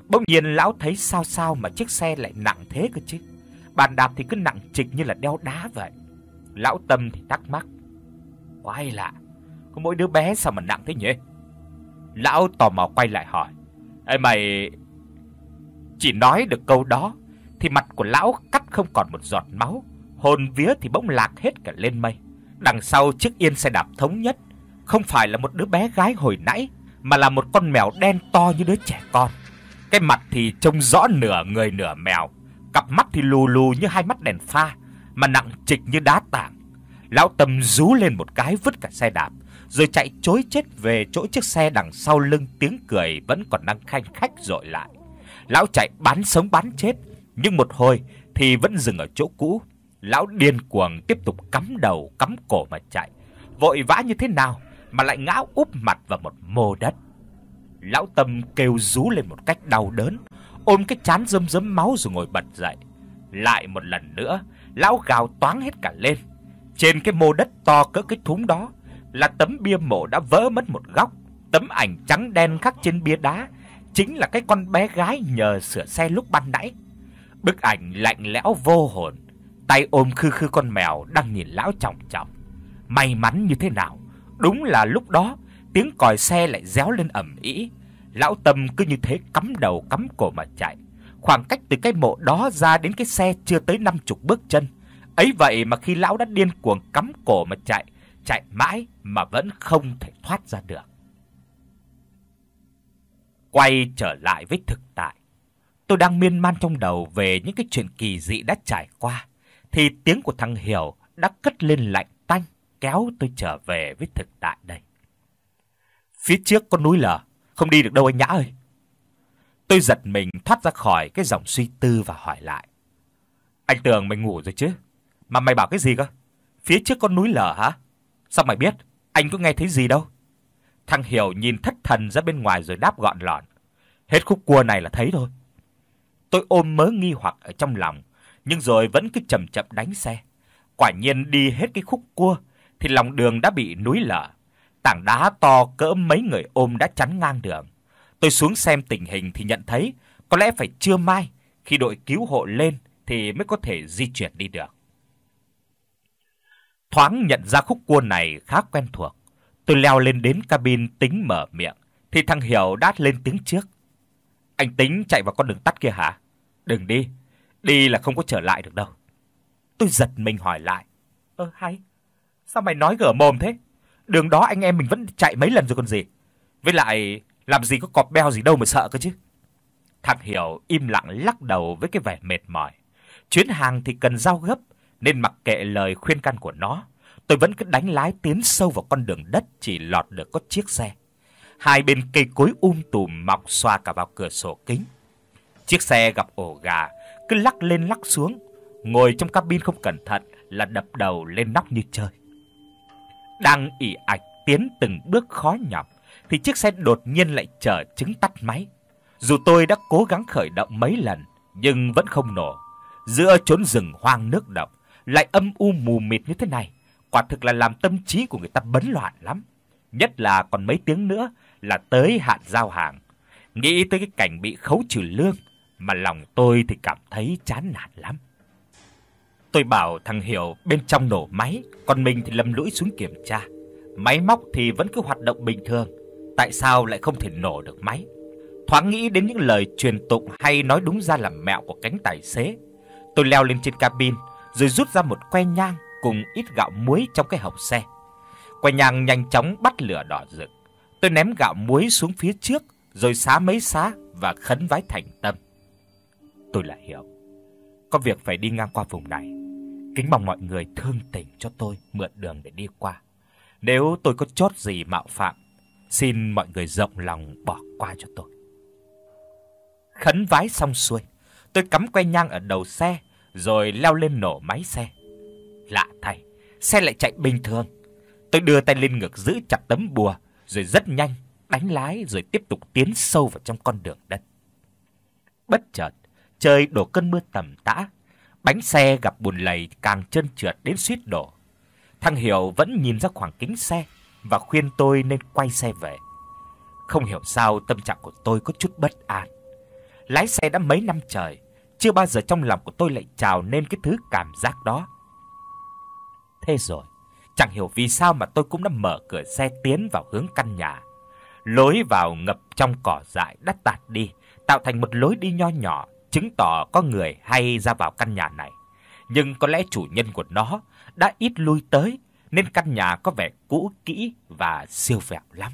Bỗng nhiên lão thấy sao sao mà chiếc xe lại nặng thế cơ chứ. Bàn đạp thì cứ nặng trịch như là đeo đá vậy. Lão Tâm thì thắc mắc, quái lạ, có mỗi đứa bé sao mà nặng thế nhỉ? Lão tò mò quay lại hỏi, ê mày... Chỉ nói được câu đó thì mặt của lão cắt không còn một giọt máu, hồn vía thì bỗng lạc hết cả lên mây. Đằng sau chiếc yên xe đạp thống nhất không phải là một đứa bé gái hồi nãy, mà là một con mèo đen to như đứa trẻ con. Cái mặt thì trông rõ nửa người nửa mèo, cặp mắt thì lù lù như hai mắt đèn pha, mà nặng trịch như đá tảng. Lão Tâm rú lên một cái vứt cả xe đạp, rồi chạy trối chết về chỗ chiếc xe đằng sau lưng, tiếng cười vẫn còn đang khanh khách dội lại. Lão chạy bán sống bán chết, nhưng một hồi thì vẫn dừng ở chỗ cũ. Lão điên cuồng tiếp tục cắm đầu cắm cổ mà chạy, vội vã như thế nào mà lại ngã úp mặt vào một mô đất. Lão Tâm kêu rú lên một cách đau đớn, ôm cái trán rơm rớm máu rồi ngồi bật dậy. Lại một lần nữa, lão gào toáng hết cả lên. Trên cái mô đất to cỡ cái thúng đó là tấm bia mộ đã vỡ mất một góc. Tấm ảnh trắng đen khắc trên bia đá chính là cái con bé gái nhờ sửa xe lúc ban nãy. Bức ảnh lạnh lẽo vô hồn, tay ôm khư khư con mèo đang nhìn lão chòng chòng. May mắn như thế nào, đúng là lúc đó tiếng còi xe lại réo lên ầm ĩ. Lão Tâm cứ như thế cắm đầu cắm cổ mà chạy. Khoảng cách từ cái mộ đó ra đến cái xe chưa tới năm mươi bước chân. Ấy vậy mà khi lão đã điên cuồng cắm cổ mà chạy, chạy mãi mà vẫn không thể thoát ra được. Quay trở lại với thực tại, tôi đang miên man trong đầu về những cái chuyện kỳ dị đã trải qua, thì tiếng của thằng Hiểu đã cất lên lạnh tanh, kéo tôi trở về với thực tại đây. Phía trước có núi lở, không đi được đâu anh Nhã ơi. Tôi giật mình thoát ra khỏi cái dòng suy tư và hỏi lại. Anh tưởng mày ngủ rồi chứ, mà mày bảo cái gì cơ? Phía trước có núi lở hả? Sao mày biết? Anh có nghe thấy gì đâu. Thằng Hiểu nhìn thất thần ra bên ngoài rồi đáp gọn lọn. Hết khúc cua này là thấy thôi. Tôi ôm mớ nghi hoặc ở trong lòng, nhưng rồi vẫn cứ chậm chậm đánh xe. Quả nhiên đi hết cái khúc cua thì lòng đường đã bị núi lở. Tảng đá to cỡ mấy người ôm đã chắn ngang đường. Tôi xuống xem tình hình thì nhận thấy có lẽ phải trưa mai khi đội cứu hộ lên thì mới có thể di chuyển đi được. Thoáng nhận ra khúc cua này khá quen thuộc, tôi leo lên đến cabin tính mở miệng thì thằng Hiểu đát lên tiếng trước. Anh tính chạy vào con đường tắt kia hả? Đừng đi, đi là không có trở lại được đâu. Tôi giật mình hỏi lại. Ơ hay, sao mày nói gở mồm thế? Đường đó anh em mình vẫn chạy mấy lần rồi còn gì. Với lại làm gì có cọp beo gì đâu mà sợ cơ chứ. Thằng Hiểu im lặng lắc đầu với cái vẻ mệt mỏi. Chuyến hàng thì cần giao gấp, nên mặc kệ lời khuyên can của nó, tôi vẫn cứ đánh lái tiến sâu vào con đường đất chỉ lọt được có chiếc xe. Hai bên cây cối um tùm mọc xòa cả vào cửa sổ kính. Chiếc xe gặp ổ gà, cứ lắc lên lắc xuống, ngồi trong cabin không cẩn thận là đập đầu lên nóc như chơi. Đang ì ạch tiến từng bước khó nhọc thì chiếc xe đột nhiên lại chở chứng tắt máy. Dù tôi đã cố gắng khởi động mấy lần nhưng vẫn không nổ. Giữa chốn rừng hoang nước độc lại âm u mù mịt như thế này, quả thực là làm tâm trí của người ta bấn loạn lắm. Nhất là còn mấy tiếng nữa là tới hạn giao hàng. Nghĩ tới cái cảnh bị khấu trừ lương mà lòng tôi thì cảm thấy chán nản lắm. Tôi bảo thằng Hiểu bên trong nổ máy, còn mình thì lầm lũi xuống kiểm tra. Máy móc thì vẫn cứ hoạt động bình thường, tại sao lại không thể nổ được máy? Thoáng nghĩ đến những lời truyền tụng hay nói đúng ra là mẹo của cánh tài xế. Tôi leo lên trên cabin rồi rút ra một que nhang cùng ít gạo muối trong cái hộc xe. Que nhang nhanh chóng bắt lửa đỏ rực. Tôi ném gạo muối xuống phía trước rồi xá mấy xá và khấn vái thành tâm. Tôi là Hiểu, có việc phải đi ngang qua vùng này, kính mong mọi người thương tình cho tôi mượn đường để đi qua. Nếu tôi có chót gì mạo phạm, xin mọi người rộng lòng bỏ qua cho tôi. Khấn vái xong xuôi, tôi cắm que nhang ở đầu xe rồi leo lên nổ máy xe. Lạ thay, xe lại chạy bình thường. Tôi đưa tay lên ngực giữ chặt tấm bùa rồi rất nhanh đánh lái rồi tiếp tục tiến sâu vào trong con đường đất. Bất chợt, trời đổ cơn mưa tầm tã, bánh xe gặp bùn lầy càng trơn trượt đến suýt đổ. Thằng Hiểu vẫn nhìn ra khoảng kính xe và khuyên tôi nên quay xe về. Không hiểu sao tâm trạng của tôi có chút bất an. lái xe đã mấy năm trời, chưa bao giờ trong lòng của tôi lại trào nên cái thứ cảm giác đó. Thế rồi, chẳng hiểu vì sao mà tôi cũng đã mở cửa xe tiến vào hướng căn nhà. Lối vào ngập trong cỏ dại đã tạt đi, tạo thành một lối đi nho nhỏ, chứng tỏ có người hay ra vào căn nhà này. Nhưng có lẽ chủ nhân của nó đã ít lui tới, nên căn nhà có vẻ cũ kỹ và siêu vẹo lắm.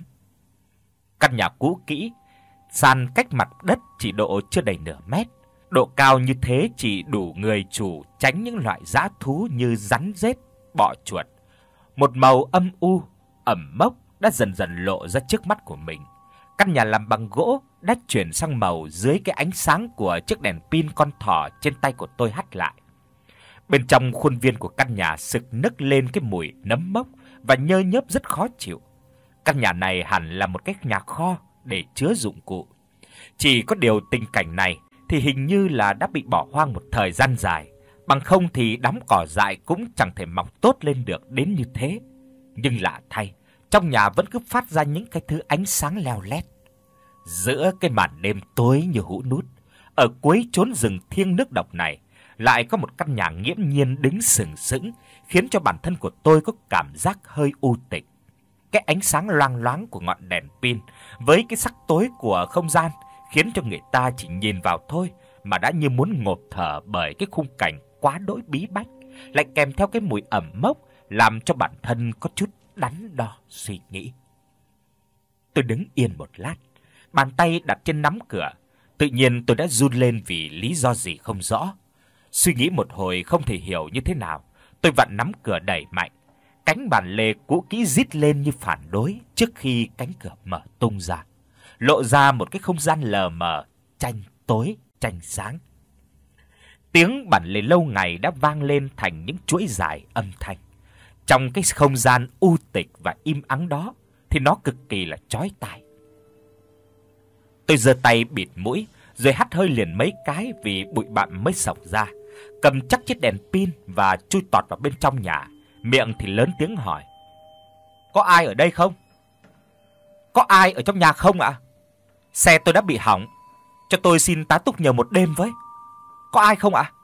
Căn nhà cũ kỹ, sàn cách mặt đất chỉ độ chưa đầy nửa mét. Độ cao như thế chỉ đủ người chủ tránh những loại dã thú như rắn rết, bọ chuột. Một màu âm u, ẩm mốc đã dần dần lộ ra trước mắt của mình. Căn nhà làm bằng gỗ đã chuyển sang màu dưới cái ánh sáng của chiếc đèn pin con thỏ trên tay của tôi hắt lại. Bên trong khuôn viên của căn nhà sực nức lên cái mùi nấm mốc và nhơ nhớp rất khó chịu. Căn nhà này hẳn là một cái nhà kho để chứa dụng cụ. Chỉ có điều tình cảnh này thì hình như là đã bị bỏ hoang một thời gian dài, bằng không thì đám cỏ dại cũng chẳng thể mọc tốt lên được đến như thế. Nhưng lạ thay, trong nhà vẫn cứ phát ra những cái thứ ánh sáng leo lét. Giữa cái màn đêm tối như hũ nút, ở cuối chốn rừng thiêng nước độc này, lại có một căn nhà nghiễm nhiên đứng sừng sững, khiến cho bản thân của tôi có cảm giác hơi u tịch. Cái ánh sáng loang loáng của ngọn đèn pin với cái sắc tối của không gian khiến cho người ta chỉ nhìn vào thôi mà đã như muốn ngộp thở bởi cái khung cảnh quá đỗi bí bách, lại kèm theo cái mùi ẩm mốc làm cho bản thân có chút đắn đo suy nghĩ. Tôi đứng yên một lát, bàn tay đặt trên nắm cửa, tự nhiên tôi đã run lên vì lý do gì không rõ. Suy nghĩ một hồi không thể hiểu như thế nào, tôi vặn nắm cửa đẩy mạnh. Cánh bản lề cũ kỹ rít lên như phản đối trước khi cánh cửa mở tung ra, lộ ra một cái không gian lờ mờ, tranh tối tranh sáng. Tiếng bản lề lâu ngày đã vang lên thành những chuỗi dài âm thanh. Trong cái không gian u tịch và im ắng đó thì nó cực kỳ là chói tai. Tôi giơ tay bịt mũi rồi hắt hơi liền mấy cái vì bụi bặm mới xộc ra, cầm chắc chiếc đèn pin và chui tọt vào bên trong nhà, miệng thì lớn tiếng hỏi: "Có ai ở đây không? Có ai ở trong nhà không ạ? Xe tôi đã bị hỏng, cho tôi xin tá túc nhờ một đêm với. Có ai không ạ?"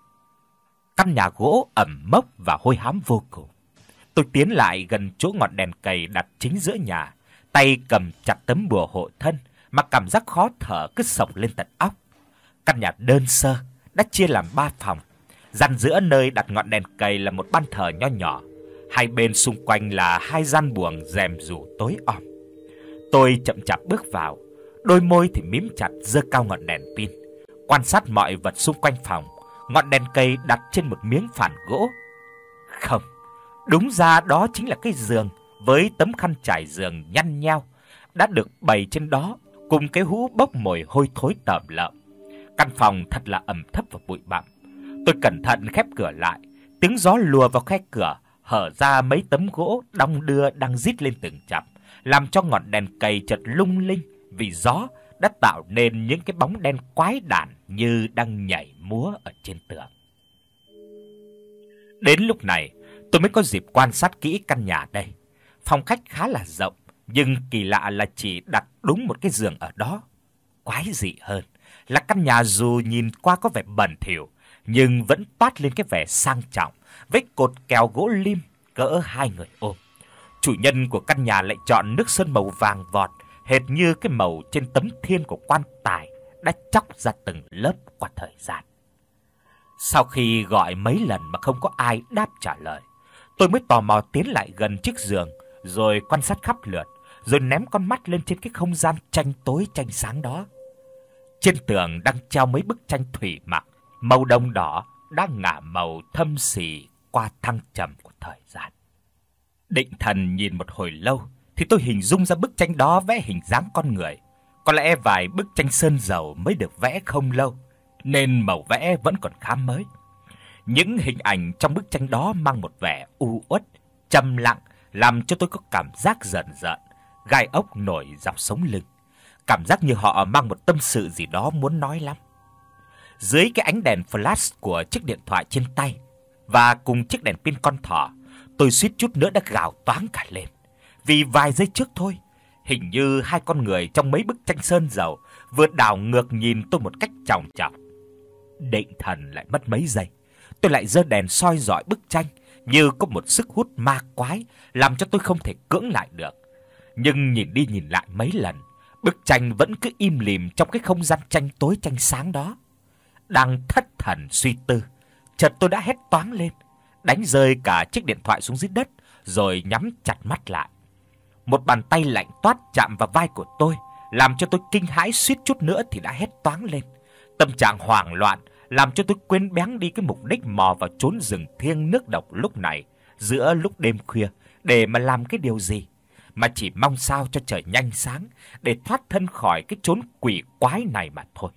Căn nhà gỗ ẩm mốc và hôi hám vô cùng. Tôi tiến lại gần chỗ ngọn đèn cầy đặt chính giữa nhà, tay cầm chặt tấm bùa hộ thân mà cảm giác khó thở cứ xộc lên tận óc. Căn nhà đơn sơ đã chia làm ba phòng. Gian giữa nơi đặt ngọn đèn cầy là một ban thờ nho nhỏ, hai bên xung quanh là hai gian buồng rèm rủ tối om. Tôi chậm chạp bước vào, đôi môi thì mím chặt giơ cao ngọn đèn pin, quan sát mọi vật xung quanh phòng. Ngọn đèn cầy đặt trên một miếng phản gỗ. Không, đúng ra đó chính là cái giường với tấm khăn trải giường nhăn nheo đã được bày trên đó, cùng cái hũ bốc mùi hôi thối tởm lợm. Căn phòng thật là ẩm thấp và bụi bặm. Tôi cẩn thận khép cửa lại, tiếng gió lùa vào khe cửa, hở ra mấy tấm gỗ đong đưa đang rít lên từng chập, làm cho ngọn đèn cầy chợt lung linh vì gió đã tạo nên những cái bóng đen quái đản như đang nhảy múa ở trên tường. Đến lúc này, tôi mới có dịp quan sát kỹ căn nhà đây. Phòng khách khá là rộng, nhưng kỳ lạ là chỉ đặt đúng một cái giường ở đó. Quái dị hơn là căn nhà dù nhìn qua có vẻ bẩn thỉu, nhưng vẫn toát lên cái vẻ sang trọng, với cột kèo gỗ lim cỡ hai người ôm. Chủ nhân của căn nhà lại chọn nước sơn màu vàng vọt, hệt như cái màu trên tấm thiên của quan tài đã chóc ra từng lớp qua thời gian. Sau khi gọi mấy lần mà không có ai đáp trả lời, tôi mới tò mò tiến lại gần chiếc giường, rồi quan sát khắp lượt, rồi ném con mắt lên trên cái không gian tranh tối tranh sáng đó. Trên tường đang treo mấy bức tranh thủy mặc, màu đồng đỏ đã ngả màu thâm xì qua thăng trầm của thời gian. Định thần nhìn một hồi lâu thì tôi hình dung ra bức tranh đó vẽ hình dáng con người. Có lẽ vài bức tranh sơn dầu mới được vẽ không lâu, nên màu vẽ vẫn còn khá mới. Những hình ảnh trong bức tranh đó mang một vẻ u uất, trầm lặng, làm cho tôi có cảm giác rợn rợn, gai ốc nổi dọc sống lưng. Cảm giác như họ mang một tâm sự gì đó muốn nói lắm. Dưới cái ánh đèn flash của chiếc điện thoại trên tay và cùng chiếc đèn pin con thỏ, tôi suýt chút nữa đã gào toáng cả lên. Vì vài giây trước thôi, hình như hai con người trong mấy bức tranh sơn dầu vừa đảo ngược nhìn tôi một cách chòng chọc. Định thần lại mất mấy giây, tôi lại giơ đèn soi rọi bức tranh, như có một sức hút ma quái làm cho tôi không thể cưỡng lại được. Nhưng nhìn đi nhìn lại mấy lần, bức tranh vẫn cứ im lìm trong cái không gian tranh tối tranh sáng đó. Đang thất thần suy tư, chợt tôi đã hét toáng lên, đánh rơi cả chiếc điện thoại xuống dưới đất rồi nhắm chặt mắt lại. Một bàn tay lạnh toát chạm vào vai của tôi, làm cho tôi kinh hãi suýt chút nữa thì đã hét toáng lên. Tâm trạng hoảng loạn làm cho tôi quên bén đi cái mục đích mò vào chốn rừng thiêng nước độc lúc này, giữa lúc đêm khuya, để mà làm cái điều gì, mà chỉ mong sao cho trời nhanh sáng để thoát thân khỏi cái chốn quỷ quái này mà thôi.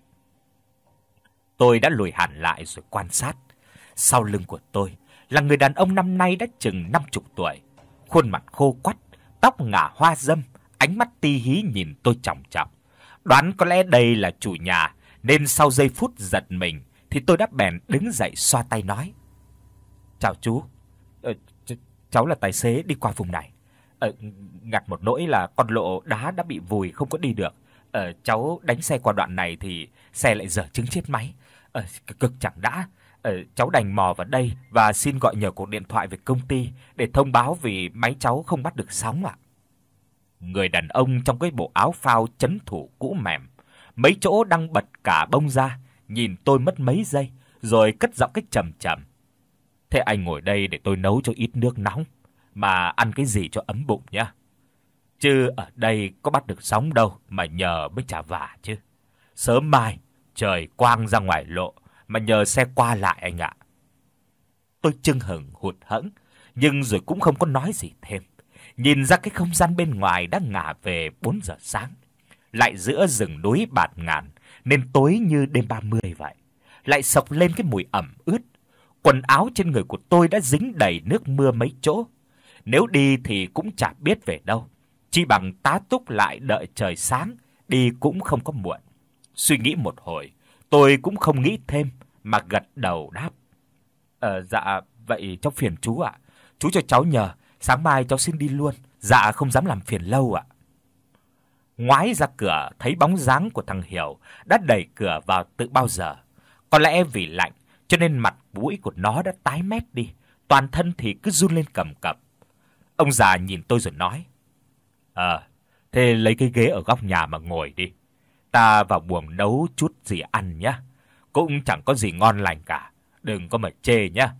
Tôi đã lùi hẳn lại rồi quan sát. Sau lưng của tôi là người đàn ông năm nay đã chừng năm mươi tuổi, khuôn mặt khô quắt, tóc ngả hoa râm, ánh mắt ti hí nhìn tôi chòng chọc. Đoán có lẽ đây là chủ nhà, nên sau giây phút giật mình thì tôi đã bèn đứng dậy xoa tay nói: "Chào chú, ờ, ch- cháu là tài xế đi qua vùng này. Ờ, ngặt một nỗi là con lộ đá đã bị vùi không có đi được. Ờ, cháu đánh xe qua đoạn này thì xe lại dở chứng chết máy. Ờ, cực chẳng đã. Ờ, cháu đành mò vào đây và xin gọi nhờ cuộc điện thoại về công ty để thông báo vì máy cháu không bắt được sóng ạ." Người đàn ông trong cái bộ áo phao trấn thủ cũ mềm, mấy chỗ đang bật cả bông ra, nhìn tôi mất mấy giây rồi cất giọng cách trầm trầm: "Thế anh ngồi đây để tôi nấu cho ít nước nóng, mà ăn cái gì cho ấm bụng nhá. Chứ ở đây có bắt được sóng đâu mà nhờ mới chả vả chứ. Sớm mai trời quang ra ngoài lộ mà nhờ xe qua lại anh ạ." Tôi chưng hửng hụt hẫng, nhưng rồi cũng không có nói gì thêm. Nhìn ra cái không gian bên ngoài đã ngả về bốn giờ sáng, lại giữa rừng núi bạt ngàn nên tối như đêm ba mươi vậy. Lại sộc lên cái mùi ẩm ướt. Quần áo trên người của tôi đã dính đầy nước mưa mấy chỗ. Nếu đi thì cũng chả biết về đâu, chỉ bằng tá túc lại đợi trời sáng, đi cũng không có muộn. Suy nghĩ một hồi, tôi cũng không nghĩ thêm mà gật đầu đáp: "Ờ dạ, vậy cháu phiền chú ạ. Chú cho cháu nhờ, sáng mai cháu xin đi luôn. Dạ không dám làm phiền lâu ạ." Ngoái ra cửa thấy bóng dáng của thằng Hiểu đã đẩy cửa vào từ bao giờ. Có lẽ vì lạnh cho nên mặt mũi của nó đã tái mét đi, toàn thân thì cứ run lên cầm cập. Ông già nhìn tôi rồi nói: "Ờ, thế lấy cái ghế ở góc nhà mà ngồi đi. Ta vào buồng nấu chút gì ăn nhá. Cũng chẳng có gì ngon lành cả, đừng có mà chê nhá."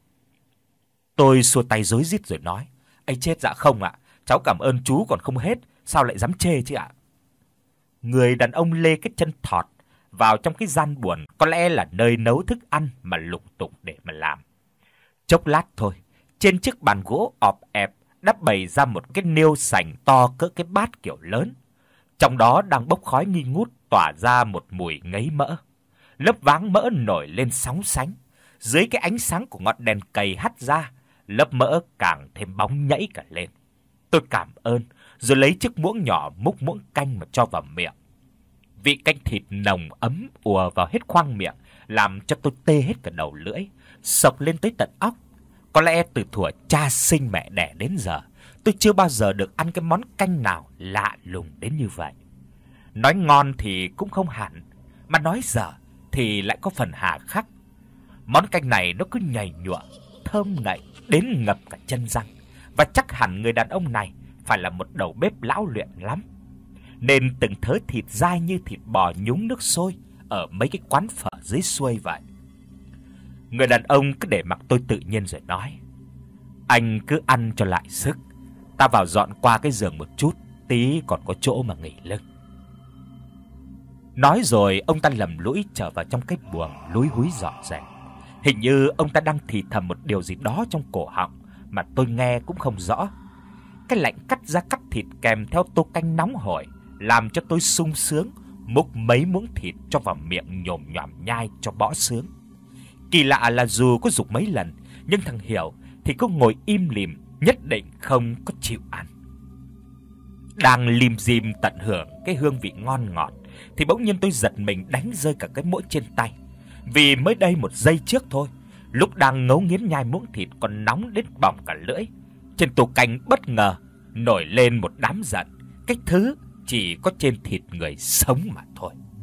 Tôi xua tay rối rít rồi nói: "Ấy chết, dạ không ạ, cháu cảm ơn chú còn không hết, sao lại dám chê chứ ạ." Người đàn ông lê cái chân thọt vào trong cái gian buồn, có lẽ là nơi nấu thức ăn mà lục tục để mà làm. Chốc lát thôi, trên chiếc bàn gỗ ọp ẹp đã bày ra một cái niêu sành to cỡ cái bát kiểu lớn. Trong đó đang bốc khói nghi ngút, tỏa ra một mùi ngấy mỡ. Lớp váng mỡ nổi lên sóng sánh, dưới cái ánh sáng của ngọn đèn cầy hắt ra, lớp mỡ càng thêm bóng nhẫy cả lên. Tôi cảm ơn, rồi lấy chiếc muỗng nhỏ múc muỗng canh mà cho vào miệng. Vị canh thịt nồng ấm ùa vào hết khoang miệng, làm cho tôi tê hết cả đầu lưỡi, xộc lên tới tận óc. Có lẽ từ thuở cha sinh mẹ đẻ đến giờ, tôi chưa bao giờ được ăn cái món canh nào lạ lùng đến như vậy. Nói ngon thì cũng không hẳn, mà nói dở thì lại có phần hà khắc. Món canh này nó cứ nhầy nhụa, thơm ngậy đến ngập cả chân răng, và chắc hẳn người đàn ông này phải là một đầu bếp lão luyện lắm, nên từng thớ thịt dai như thịt bò nhúng nước sôi ở mấy cái quán phở dưới xuôi vậy. Người đàn ông cứ để mặc tôi tự nhiên rồi nói: "Anh cứ ăn cho lại sức, ta vào dọn qua cái giường một chút, tí còn có chỗ mà nghỉ lưng." Nói rồi ông ta lầm lũi trở vào trong cái buồng lúi húi dọn dẹp. Hình như ông ta đang thì thầm một điều gì đó trong cổ họng mà tôi nghe cũng không rõ. Cái lạnh cắt ra cắt thịt kèm theo tô canh nóng hổi làm cho tôi sung sướng, múc mấy muỗng thịt cho vào miệng nhồm nhòm nhai cho bỏ sướng. Kỳ lạ là dù có giục mấy lần, nhưng thằng Hiểu thì cứ ngồi im lìm, nhất định không có chịu ăn. Đang lim dim tận hưởng cái hương vị ngon ngọt thì bỗng nhiên tôi giật mình đánh rơi cả cái muỗng trên tay. Vì mới đây một giây trước thôi, lúc đang ngấu nghiến nhai muỗng thịt còn nóng đến bỏng cả lưỡi, trên tô canh bất ngờ nổi lên một đám giận, cái thứ chỉ có trên thịt người sống mà thôi.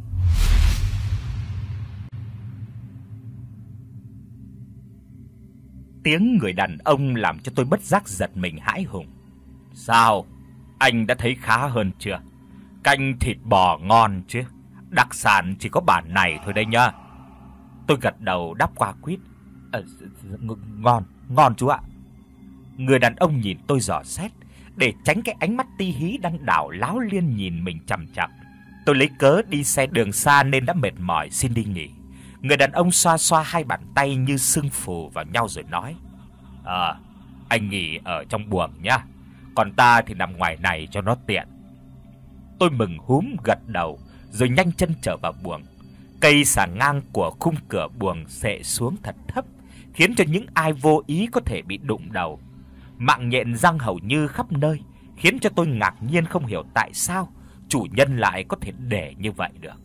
Tiếng người đàn ông làm cho tôi bất giác giật mình hãi hùng. Sao? Anh đã thấy khá hơn chưa? Canh thịt bò ngon chứ. Đặc sản chỉ có bản này thôi đấy nhá. Tôi gật đầu đáp qua quýt. Ờ, ngon, ngon chú ạ. Người đàn ông nhìn tôi dò xét để tránh cái ánh mắt ti hí đang đảo láo liên nhìn mình chằm chằm. Tôi lấy cớ đi xe đường xa nên đã mệt mỏi xin đi nghỉ. Người đàn ông xoa xoa hai bàn tay như sưng phù vào nhau rồi nói: "Ờ, anh nghỉ ở trong buồng nhá. Còn ta thì nằm ngoài này cho nó tiện." Tôi mừng húm gật đầu rồi nhanh chân trở vào buồng. Cây xà ngang của khung cửa buồng xệ xuống thật thấp, khiến cho những ai vô ý có thể bị đụng đầu. Mạng nhện răng hầu như khắp nơi, khiến cho tôi ngạc nhiên không hiểu tại sao chủ nhân lại có thể để như vậy được.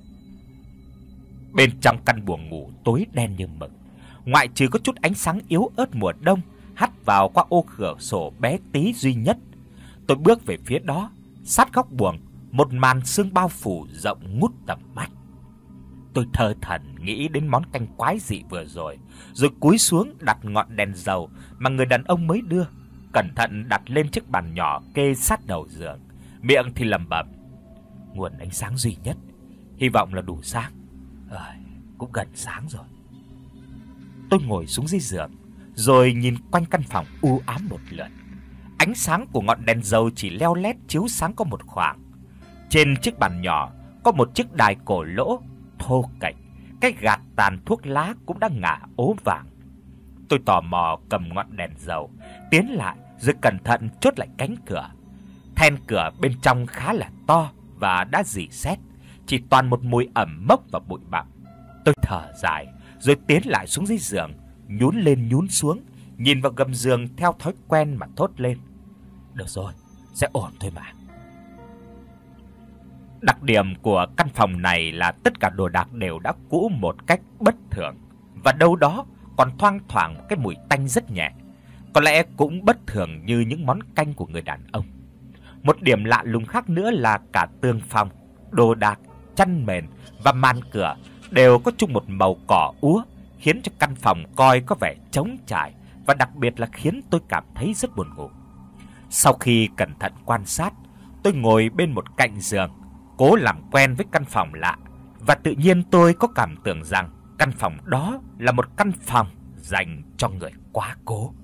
Bên trong căn buồng ngủ tối đen như mực, ngoại trừ có chút ánh sáng yếu ớt mùa đông hắt vào qua ô cửa sổ bé tí duy nhất. Tôi bước về phía đó, sát góc buồng, một màn sương bao phủ rộng ngút tầm mắt. Tôi thơ thẩn nghĩ đến món canh quái dị vừa rồi, rồi cúi xuống đặt ngọn đèn dầu mà người đàn ông mới đưa, cẩn thận đặt lên chiếc bàn nhỏ kê sát đầu giường, miệng thì lẩm bẩm: nguồn ánh sáng duy nhất, hy vọng là đủ sáng. Ờ, cũng gần sáng rồi. Tôi ngồi xuống dưới giường, rồi nhìn quanh căn phòng u ám một lượt. Ánh sáng của ngọn đèn dầu chỉ leo lét chiếu sáng có một khoảng. Trên chiếc bàn nhỏ có một chiếc đài cổ lỗ thô kệch, cái gạt tàn thuốc lá cũng đã ngả ố vàng. Tôi tò mò cầm ngọn đèn dầu, tiến lại rồi cẩn thận chốt lại cánh cửa. Then cửa bên trong khá là to và đã rỉ sét, chỉ toàn một mùi ẩm mốc và bụi bặm. Tôi thở dài rồi tiến lại xuống dưới giường, nhún lên nhún xuống, nhìn vào gầm giường theo thói quen mà thốt lên: được rồi, sẽ ổn thôi mà. Đặc điểm của căn phòng này là tất cả đồ đạc đều đã cũ một cách bất thường, và đâu đó còn thoang thoảng cái mùi tanh rất nhẹ. Có lẽ cũng bất thường như những món canh của người đàn ông. Một điểm lạ lùng khác nữa là cả tường phòng, đồ đạc, chăn mền và màn cửa đều có chung một màu cỏ úa, khiến cho căn phòng coi có vẻ trống trải và đặc biệt là khiến tôi cảm thấy rất buồn ngủ. Sau khi cẩn thận quan sát, tôi ngồi bên một cạnh giường, cố làm quen với căn phòng lạ, và tự nhiên tôi có cảm tưởng rằng căn phòng đó là một căn phòng dành cho người quá cố.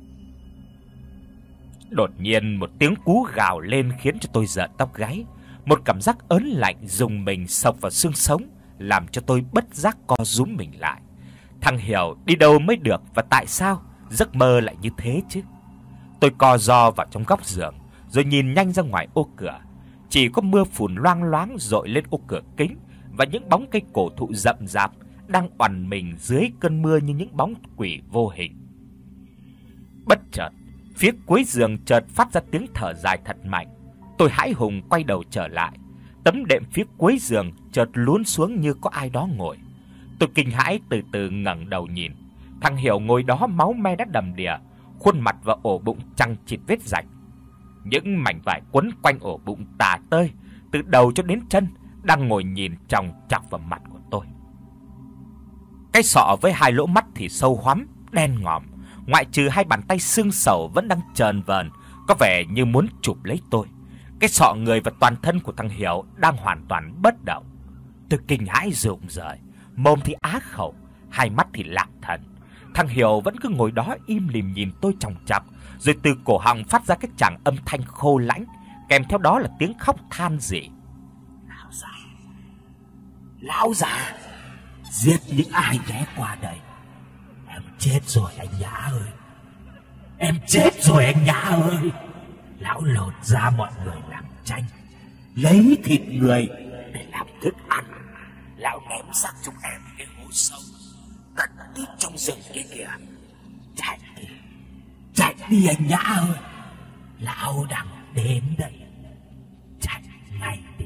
Đột nhiên một tiếng cú gào lên khiến cho tôi rợn tóc gáy, một cảm giác ớn lạnh rùng mình xộc vào xương sống, làm cho tôi bất giác co rúm mình lại. Thằng Hiểu đi đâu mới được, và tại sao giấc mơ lại như thế chứ? Tôi co ro vào trong góc giường, rồi nhìn nhanh ra ngoài ô cửa. Chỉ có mưa phùn loang loáng rội lên ô cửa kính, và những bóng cây cổ thụ rậm rạp đang oằn mình dưới cơn mưa như những bóng quỷ vô hình. Bất chợt, phía cuối giường chợt phát ra tiếng thở dài thật mạnh. Tôi hãi hùng quay đầu trở lại. Tấm đệm phía cuối giường chợt lún xuống như có ai đó ngồi. Tôi kinh hãi từ từ ngẩng đầu nhìn. Thằng Hiểu ngồi đó máu me đã đầm đìa, khuôn mặt và ổ bụng chằng chịt vết rạch. Những mảnh vải quấn quanh ổ bụng tả tơi từ đầu cho đến chân, đang ngồi nhìn chòng chọc vào mặt của tôi. Cái sọ với hai lỗ mắt thì sâu hoắm, đen ngòm, ngoại trừ hai bàn tay xương sầu vẫn đang trờn vờn, có vẻ như muốn chụp lấy tôi. Cái sọ người và toàn thân của thằng Hiểu đang hoàn toàn bất động. Tôi kinh hãi rụng rời, mồm thì á khẩu, hai mắt thì lạc thần. Thằng Hiểu vẫn cứ ngồi đó im lìm nhìn tôi chòng chọc, rồi từ cổ họng phát ra cái tràng âm thanh khô lãnh, kèm theo đó là tiếng khóc than rỉ. Lão già, lão già, giết những ai ghé qua đây. Em chết rồi anh Nhã ơi, em chết rồi anh Nhã ơi. Lão lột ra mọi người làm chanh, lấy thịt người để làm thức ăn. Lão ném xác chúng em cái hố sâu tận tít trong rừng kia kìa. Chạy đi, chạy đi anh Nhã ơi, lão đang đến đây. Chạy ngay đi.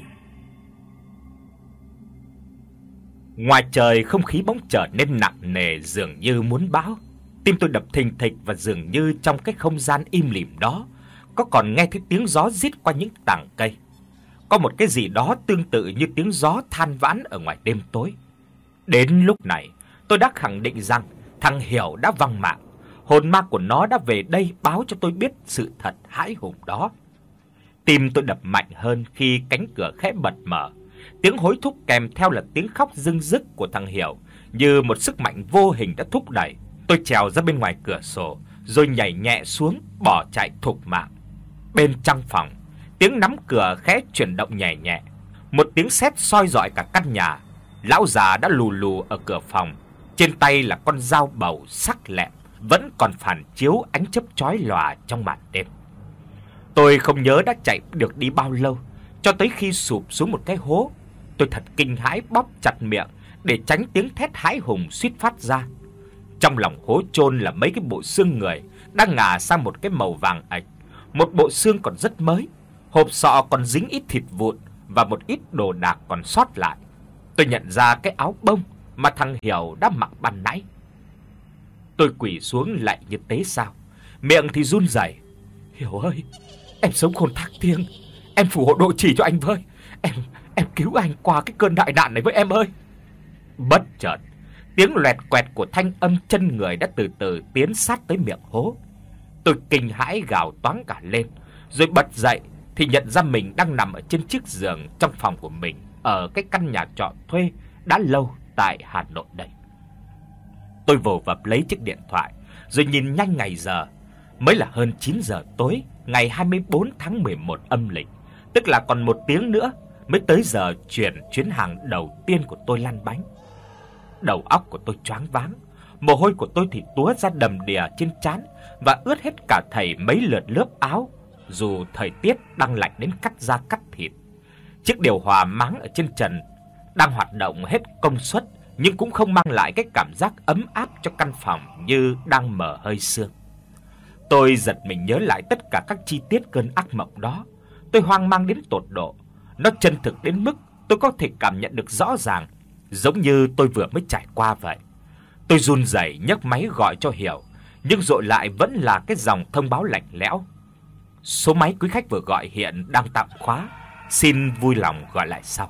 Ngoài trời không khí bỗng trở nên nặng nề, dường như muốn bão. Tim tôi đập thình thịch, và dường như trong cái không gian im lìm đó có còn nghe thấy tiếng gió rít qua những tảng cây. Có một cái gì đó tương tự như tiếng gió than vãn ở ngoài đêm tối. Đến lúc này, tôi đã khẳng định rằng thằng Hiểu đã vong mạng. hồn ma của nó đã về đây báo cho tôi biết sự thật hãi hùng đó. Tim tôi đập mạnh hơn khi cánh cửa khẽ bật mở. Tiếng hối thúc kèm theo là tiếng khóc rưng rức của thằng Hiểu, như một sức mạnh vô hình đã thúc đẩy. Tôi trèo ra bên ngoài cửa sổ, rồi nhảy nhẹ xuống, bỏ chạy thục mạng. Bên trong phòng, tiếng nắm cửa khẽ chuyển động nhẹ nhẹ. Một tiếng sét soi rọi cả căn nhà. Lão già đã lù lù ở cửa phòng, trên tay là con dao bầu sắc lẹm, vẫn còn phản chiếu ánh chớp chói lòa trong màn đêm. Tôi không nhớ đã chạy được đi bao lâu, cho tới khi sụp xuống một cái hố. Tôi thật kinh hãi bóp chặt miệng để tránh tiếng thét hãi hùng suýt phát ra. Trong lòng hố chôn là mấy cái bộ xương người đang ngả sang một cái màu vàng ạch. Một bộ xương còn rất mới, hộp sọ còn dính ít thịt vụn và một ít đồ đạc còn sót lại. Tôi nhận ra cái áo bông mà thằng Hiểu đã mặc ban nãy. Tôi quỳ xuống lại như tế sao, miệng thì run rẩy. "Hiểu ơi, em sống khôn thác thiêng, em phù hộ độ trì cho anh với. Em em cứu anh qua cái cơn đại nạn này với em ơi." Bất chợt, tiếng loẹt quẹt của thanh âm chân người đã từ từ tiến sát tới miệng hố. Tôi kinh hãi gào toáng cả lên, rồi bật dậy thì nhận ra mình đang nằm ở trên chiếc giường trong phòng của mình ở cái căn nhà trọ thuê đã lâu tại Hà Nội đây. Tôi vồ vập lấy chiếc điện thoại, rồi nhìn nhanh ngày giờ. Mới là hơn chín giờ tối, ngày hai mươi tư tháng mười một âm lịch, tức là còn một tiếng nữa mới tới giờ chuyển chuyến hàng đầu tiên của tôi lăn bánh. Đầu óc của tôi choáng váng, mồ hôi của tôi thì túa ra đầm đìa trên trán và ướt hết cả thảy mấy lượt lớp áo, dù thời tiết đang lạnh đến cắt da cắt thịt. Chiếc điều hòa máng ở trên trần đang hoạt động hết công suất, nhưng cũng không mang lại cái cảm giác ấm áp cho căn phòng như đang mở hơi sương. Tôi giật mình nhớ lại tất cả các chi tiết cơn ác mộng đó. Tôi hoang mang đến tột độ. Nó chân thực đến mức tôi có thể cảm nhận được rõ ràng, giống như tôi vừa mới trải qua vậy. Tôi run rẩy nhấc máy gọi cho Hiểu, nhưng dội lại vẫn là cái dòng thông báo lạnh lẽo. "Số máy quý khách vừa gọi hiện đang tạm khóa, xin vui lòng gọi lại sau."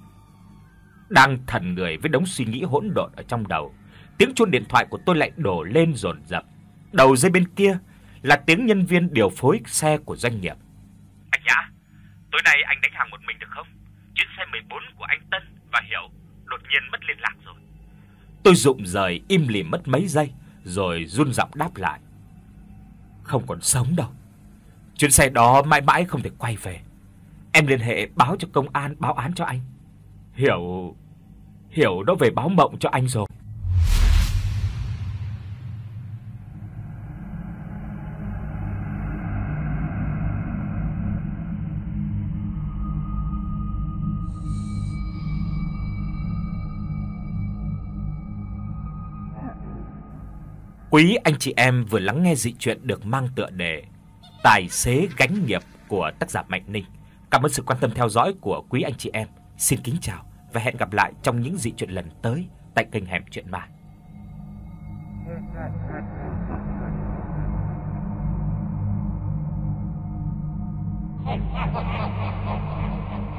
Đang thần người với đống suy nghĩ hỗn độn ở trong đầu, tiếng chuông điện thoại của tôi lại đổ lên dồn dập. Đầu dây bên kia là tiếng nhân viên điều phối xe của doanh nghiệp. "Anh Nhã, tối nay anh đánh hàng một mình được không? Chuyến xe mười bốn của anh Tân và Hiểu đột nhiên mất liên lạc rồi." Tôi rụng rời im lìm mất mấy giây, rồi run giọng đáp lại: "Không còn sống đâu. Chuyến xe đó mãi mãi không thể quay về. Em liên hệ báo cho công an báo án cho anh. Hiểu Hiểu nó về báo mộng cho anh rồi." Quý anh chị em vừa lắng nghe dị truyện được mang tựa đề Tài xế gánh nghiệp của tác giả Mạnh Ninh. Cảm ơn sự quan tâm theo dõi của quý anh chị em. Xin kính chào và hẹn gặp lại trong những dị truyện lần tới tại kênh Hẻm Truyện Ma. Ha ha ha ha ha ha.